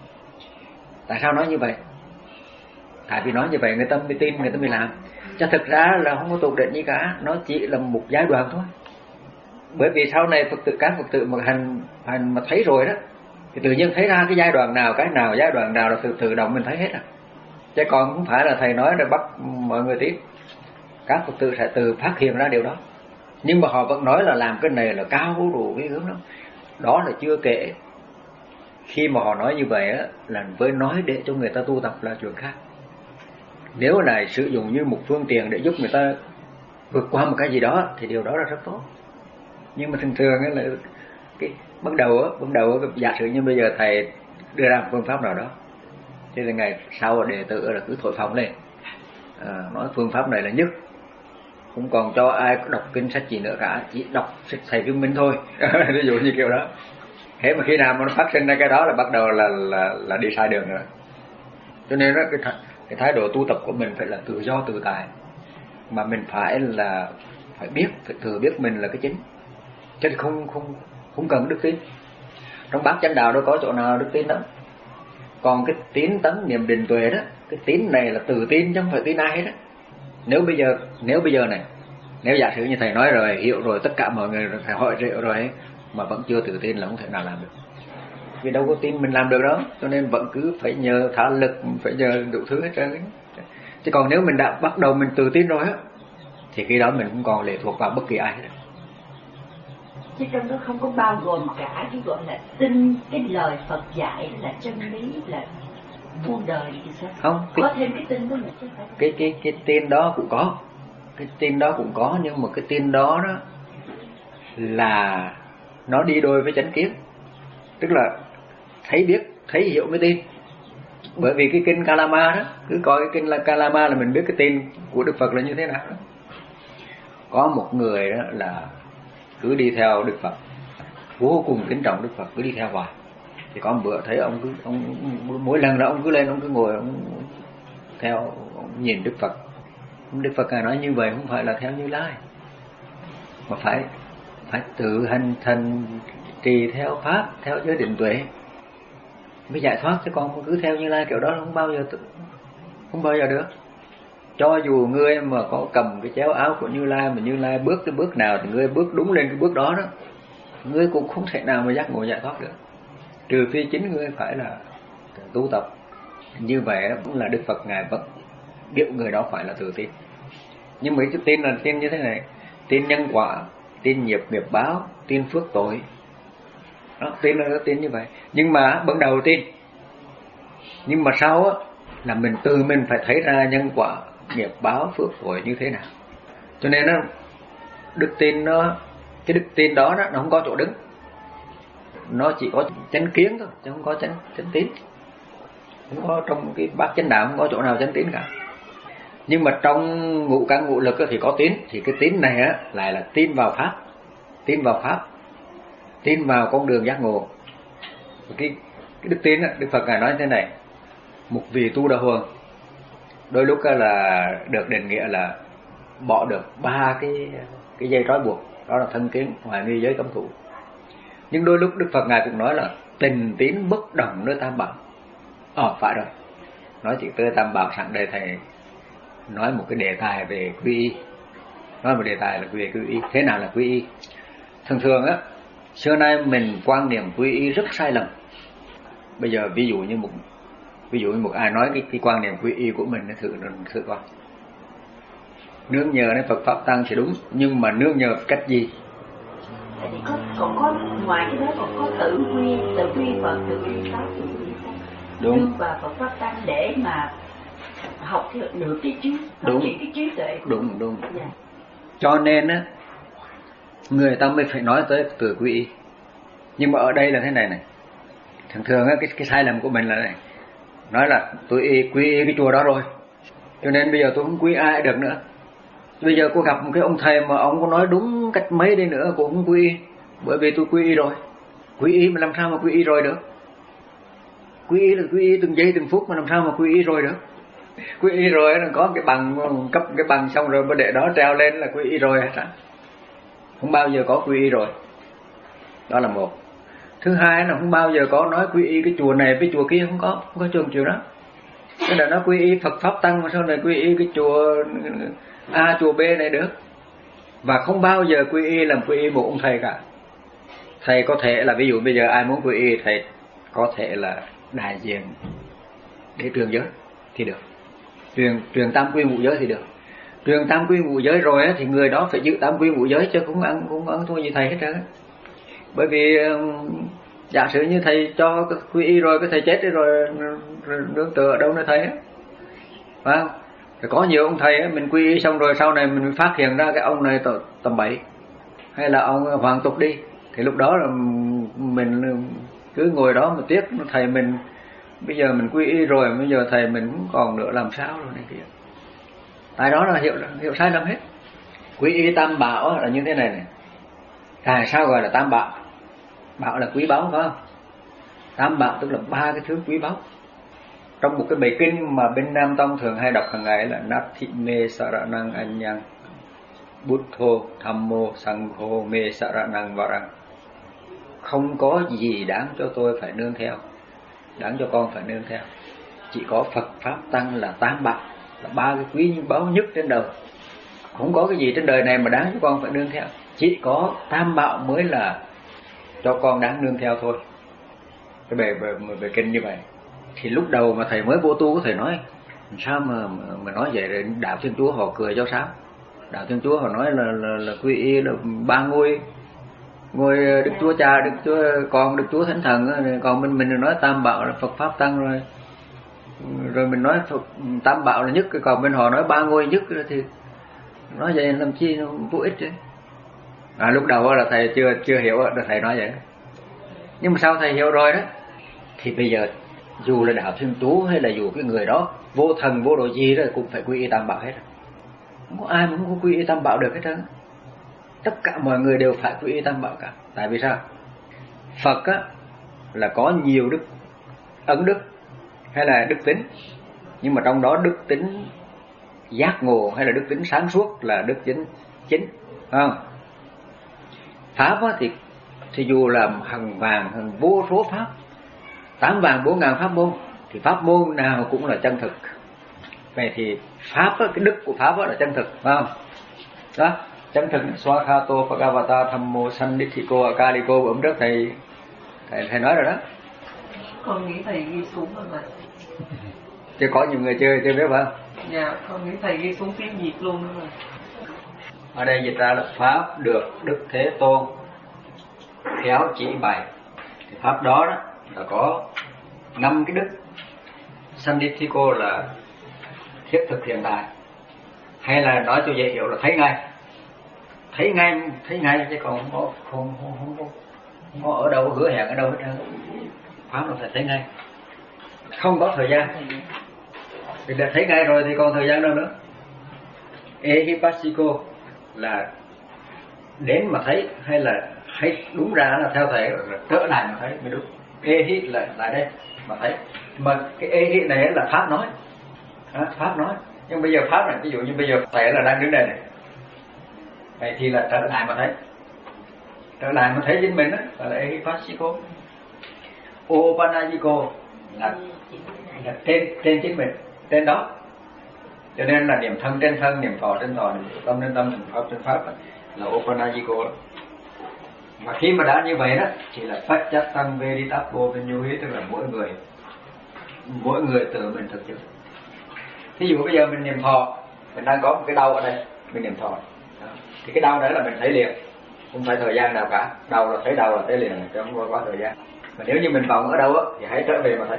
Tại sao nói như vậy? Tại vì nói như vậy người ta mới tin, người ta mới làm. Chứ thực ra là không có tột đỉnh gì cả, nó chỉ là một giai đoạn thôi. Bởi vì sau này Phật tử, các Phật tử mà hành hành mà thấy rồi đó, thì tự nhiên thấy ra cái giai đoạn nào, cái nào giai đoạn nào là từ tự động mình thấy hết à. Chứ còn không phải là thầy nói để bắt mọi người tin. Các Phật tử sẽ tự phát hiện ra điều đó. Nhưng mà họ vẫn nói là làm cái này là cao đủ cái hướng đó. Đó là chưa kể khi mà họ nói như vậy á, là với nói để cho người ta tu tập là chuyện khác. Nếu là sử dụng như một phương tiện để giúp người ta vượt qua một cái gì đó thì điều đó là rất tốt. Nhưng mà thường thường là cái bắt đầu á, bắt đầu á, giả sử như bây giờ thầy đưa ra một phương pháp nào đó, thế là ngày sau đệ tử là cứ thổi phồng lên, à, nói phương pháp này là nhất, không còn cho ai đọc kinh sách gì nữa cả, chỉ đọc sách thầy Viên Minh thôi. Ví dụ như kiểu đó. Thế mà khi nào mà nó phát sinh ra cái đó là bắt đầu là là là đi sai đường rồi. Cho nên đó, cái cái thái độ tu tập của mình phải là tự do tự tại, mà mình phải là phải biết, phải thừa biết mình là cái chính, chứ không không không cần đức tin. Trong bát chánh đạo đâu có chỗ nào đức tin đó. Còn cái tín tấn niệm định tuệ đó, cái tín này là tự tin chứ không phải tin ai hết đó. Nếu bây giờ nếu bây giờ này, nếu giả sử như thầy nói rồi, hiểu rồi, tất cả mọi người rồi, thầy hỏi rượu rồi ấy, mà vẫn chưa tự tin là không thể nào làm được. Vì đâu có tin mình làm được đó, cho nên vẫn cứ phải nhờ thả lực, phải nhờ đủ thứ hết trơn. Chứ còn nếu mình đã bắt đầu mình tự tin rồi á, thì khi đó mình không còn lệ thuộc vào bất kỳ ai hết. Chứ trong đó không có bao gồm cả cái gọi là tin cái lời Phật dạy là chân lý, là muôn đời thì sao? Không, cái, có thêm cái tin đó nữa chứ phải. Cái cái cái tin đó cũng có, cái tin đó cũng có, nhưng mà cái tin đó đó là nó đi đôi với chánh kiến, tức là thấy biết, thấy hiểu mới tin. Bởi vì cái kinh Kalama đó, cứ coi cái kinh là Kalama là mình biết cái tin của Đức Phật là như thế nào đó. Có một người đó là cứ đi theo Đức Phật, vô cùng kính trọng Đức Phật, cứ đi theo hoài. Thì có một bữa thấy ông cứ ông mỗi lần là ông cứ lên, ông cứ ngồi, ông theo, ông nhìn Đức Phật. Đức Phật ngài nói như vậy không phải là theo Như Lai, mà phải phải tự hành thành trì theo pháp, theo giới định tuệ mới giải thoát. Chứ còn cứ theo Như Lai kiểu đó không bao giờ không bao giờ được. Cho dù ngươi mà có cầm cái chéo áo của Như Lai, mà Như Lai bước cái bước nào thì ngươi bước đúng lên cái bước đó đó, ngươi cũng không thể nào mà giác ngộ giải thoát được, trừ phi chính ngươi phải là tu tập. Như vậy đó cũng là Đức Phật ngài vẫn biểu người đó phải là tự tin. Nhưng mấy cái tin là tin như thế này: tin nhân quả, tin nghiệp nghiệp báo, tin phước tội. Đó, tin là tin như vậy. Nhưng mà ban đầu tin, nhưng mà sau á là mình từ mình phải thấy ra nhân quả nghiệp báo phước phổi như thế nào. Cho nên đó, đức tin nó cái đức tin đó, đó nó không có chỗ đứng, nó chỉ có chánh kiến thôi chứ không có chánh chánh tín. Không có trong cái bát chánh đạo không có chỗ nào chánh tín cả. Nhưng mà trong ngũ căn ngũ lực thì có tín, thì cái tín này á lại là tin vào pháp, tin vào pháp, tin vào con đường giác ngộ. Cái, cái đức tin á, Đức Phật ngài nói thế này: một vị tu đà huồng đôi lúc là được định nghĩa là bỏ được ba cái cái dây trói buộc, đó là thân kiến, hoài nghi, giới cấm thủ. Nhưng đôi lúc Đức Phật ngài cũng nói là tình tín bất động nơi tam bảo. Ờ phải rồi, nói chuyện tới tam bảo sẵn đây thầy nói một cái đề tài về quy y. Nói một đề tài là về quy y. Thế nào là quy y? Thường thường á, xưa nay mình quan niệm quy y rất sai lầm. Bây giờ ví dụ như một ví dụ như một ai nói cái, cái quan niệm quy y của mình, thử thử coi. Nương nhờ đến Phật pháp tăng thì đúng, nhưng mà nương nhờ cách gì? Tại vì có, còn có ngoài cái đó còn có tự quy, tự quy Phật, tự quy pháp, tự quy tăng. Đúng. Nương vào Phật pháp tăng để mà học được cái trí, phát triển cái trí tuệ. Đúng, đúng. Dạ. Cho nên á, người ta mới phải nói tới từ quy y. Nhưng mà ở đây là thế này này. Thường thường á, cái, cái sai lầm của mình là này. Nói là tôi y, quy y cái chùa đó rồi, cho nên bây giờ tôi không quy ai được nữa. Bây giờ cô gặp một cái ông thầy mà ông có nói đúng cách mấy đi nữa cô không quy y, bởi vì tôi quy y rồi. Quy y mà làm sao mà quy y rồi được? Quy y là quy y từng giây từng phút, mà làm sao mà quy y rồi được? Quy y rồi là có cái bằng, cấp cái bằng xong rồi mới để đó treo lên là quy y rồi hả? Không bao giờ có quy y rồi. Đó là một. Thứ hai là không bao giờ có nói quy y cái chùa này với chùa kia, không có, không có trường chùa đó. Thế là nó quy y Phật pháp tăng mà sao lại quy y cái chùa A chùa B này được? Và không bao giờ quy y làm quy y một ông thầy cả. Thầy có thể là ví dụ bây giờ ai muốn quy y, thầy có thể là đại diện để truyền giới thì được, truyền truyền tam quy ngũ giới thì được. Truyền tam quy ngũ giới rồi á, thì người đó phải giữ tam quy ngũ giới chứ không ăn cũng ăn thua gì thầy hết trơn. Bởi vì giả sử như thầy cho quy y rồi, cái thầy chết đi rồi, rồi nương tựa ở đâu nữa thầy á, phải không? Thì có nhiều ông thầy á, mình quy y xong rồi sau này mình phát hiện ra cái ông này tầm bậy hay là ông hoàn tục đi, thì lúc đó là mình cứ ngồi đó mà tiếc thầy mình. Bây giờ mình quy y rồi, bây giờ thầy mình cũng còn nữa làm sao rồi này kia. Tại đó là hiểu hiểu sai lầm hết. Quy y tam bảo là như thế này này. Tại sao gọi là tam bảo? Bảo là quý báu phải không? Tam bảo tức là ba cái thứ quý báu. Trong một cái bài kinh mà bên Nam Tông thường hay đọc hàng ngày là Nati me saranang anyang Buddho Thammo Sangho me saranang varang. Không có gì đáng cho tôi phải nương theo, đáng cho con phải nương theo. Chỉ có Phật pháp tăng là tam bảo, là ba cái quý báu nhất trên đời. Không có cái gì trên đời này mà đáng cho con phải nương theo. Chỉ có tam bảo mới là cho con đáng nương theo thôi. Cái bài bài, bài kinh như vậy. Thì lúc đầu mà thầy mới vô tu có thể nói sao mà mà nói vậy, rồi đạo Thiên Chúa họ cười cho sao? Đạo Thiên Chúa họ nói là là, là quy y là ba ngôi, ngôi Đức Chúa Cha, Đức Chúa Con, Đức Chúa Thánh Thần. Còn mình mình nói tam bảo là Phật pháp tăng rồi, rồi mình nói Phật, tam bảo là nhất, còn bên họ nói ba ngôi nhất, thì nói vậy làm chi nó vô ích chứ. À, lúc đầu là thầy chưa chưa hiểu, là thầy nói vậy. Nhưng mà sau thầy hiểu rồi đó, thì bây giờ dù là đạo Thiên Chúa hay là dù cái người đó vô thần vô đồ gì đó cũng phải quy y tam bảo hết. Không có ai mà không có quy y tam bảo được hết trơn. Tất cả mọi người đều phải quy y tam bảo cả. Tại vì sao? Phật á là có nhiều đức, ấn đức hay là đức tính, nhưng mà trong đó đức tính giác ngộ hay là đức tính sáng suốt là đức chính chính, phải không? Pháp á thì thì dù là hàng vàng hàng vô số pháp, tám vàng bốn ngàn pháp môn, thì pháp môn nào cũng là chân thực. Vậy thì pháp á, cái đức của pháp á là chân thực, phải không? Đó, chân thực. Swakato Bhagavata Thammo Sannithiko Akaliko, bữa trước thầy thầy thầy nói rồi đó. Con nghĩ thầy ghi xuống rồi mà. Chứ có nhiều người chưa chưa biết phải không? Dạ, con nghĩ thầy ghi xuống tiếng Việt luôn rồi. Ở đây dịch ra là pháp được Đức Thế Tôn khéo chỉ bày. Thì pháp đó đó là có năm cái đức Sannitthiko là thiết thực hiện tại, hay là nói cho dễ hiểu là thấy ngay, thấy ngay, thấy ngay chứ còn không có, không, không, không, không, không có ở đâu hứa hẹn ở đâu hết trơn. Pháp là phải thấy ngay, không có thời gian. Vì đã thấy ngay rồi thì còn thời gian đâu nữa. Ehipassiko là đến mà thấy, hay là hay đúng ra là theo thể là trở lại mà thấy mới đúng. Ehi là lại đây mà thấy, mà cái ehi này là Pháp nói, à, Pháp nói. Nhưng bây giờ Pháp này, ví dụ như bây giờ thầy là đang đứng đây này, vậy thì là trở lại mà thấy, trở lại mà thấy chính mình đó, gọi là Ehipassiko. Opanajiko là, là trên trên chính mình, trên đó. Cho nên là niệm thân trên thân, niệm thọ trên thọ, niệm tâm trên tâm, niệm pháp trên pháp là Opanajiko. Mà khi mà đã như vậy đó thì là Pacchattam Veditapo Vinyuhi, tức là mỗi người mỗi người tự mình thực chứng. Ví dụ bây giờ mình niệm thọ, mình đang có một cái đau ở đây, mình niệm thọ đó. Thì cái đau đấy là mình thấy liền, không phải thời gian nào cả. Đau là thấy đau là thấy liền, chứ không có quá thời gian. Mà nếu như mình vọng ở đâu á thì hãy trở về mà thấy.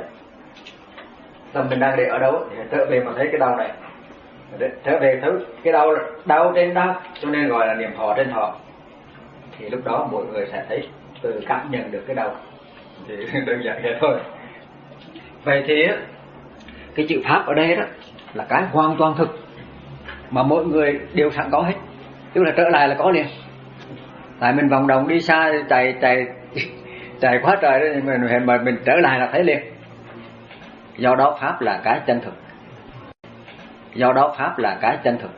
Tâm mình đang để ở đâu á thì hãy trở về mà thấy cái đau này. Trở về thấy cái đau là đau trên đau, cho nên gọi là niệm thọ trên thọ. Thì lúc đó mọi người sẽ thấy, tự cảm nhận được cái đau. Thì đơn giản vậy thôi. Vậy thì cái chữ Pháp ở đây đó là cái hoàn toàn thực mà mỗi người đều sẵn có hết. Tức là trở lại là có liền. Tại mình vòng đồng đi xa, chạy chạy chạy quá trời đó, mình mà mình trở lại là thấy liền. Do đó Pháp là cái chân thực. Do đó Pháp là cái chân thực.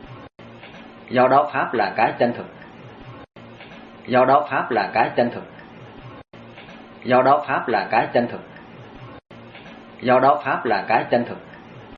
Do đó Pháp là cái chân thực. Do đó Pháp là cái chân thực. Do đó Pháp là cái chân thực. Do đó Pháp là cái chân thực.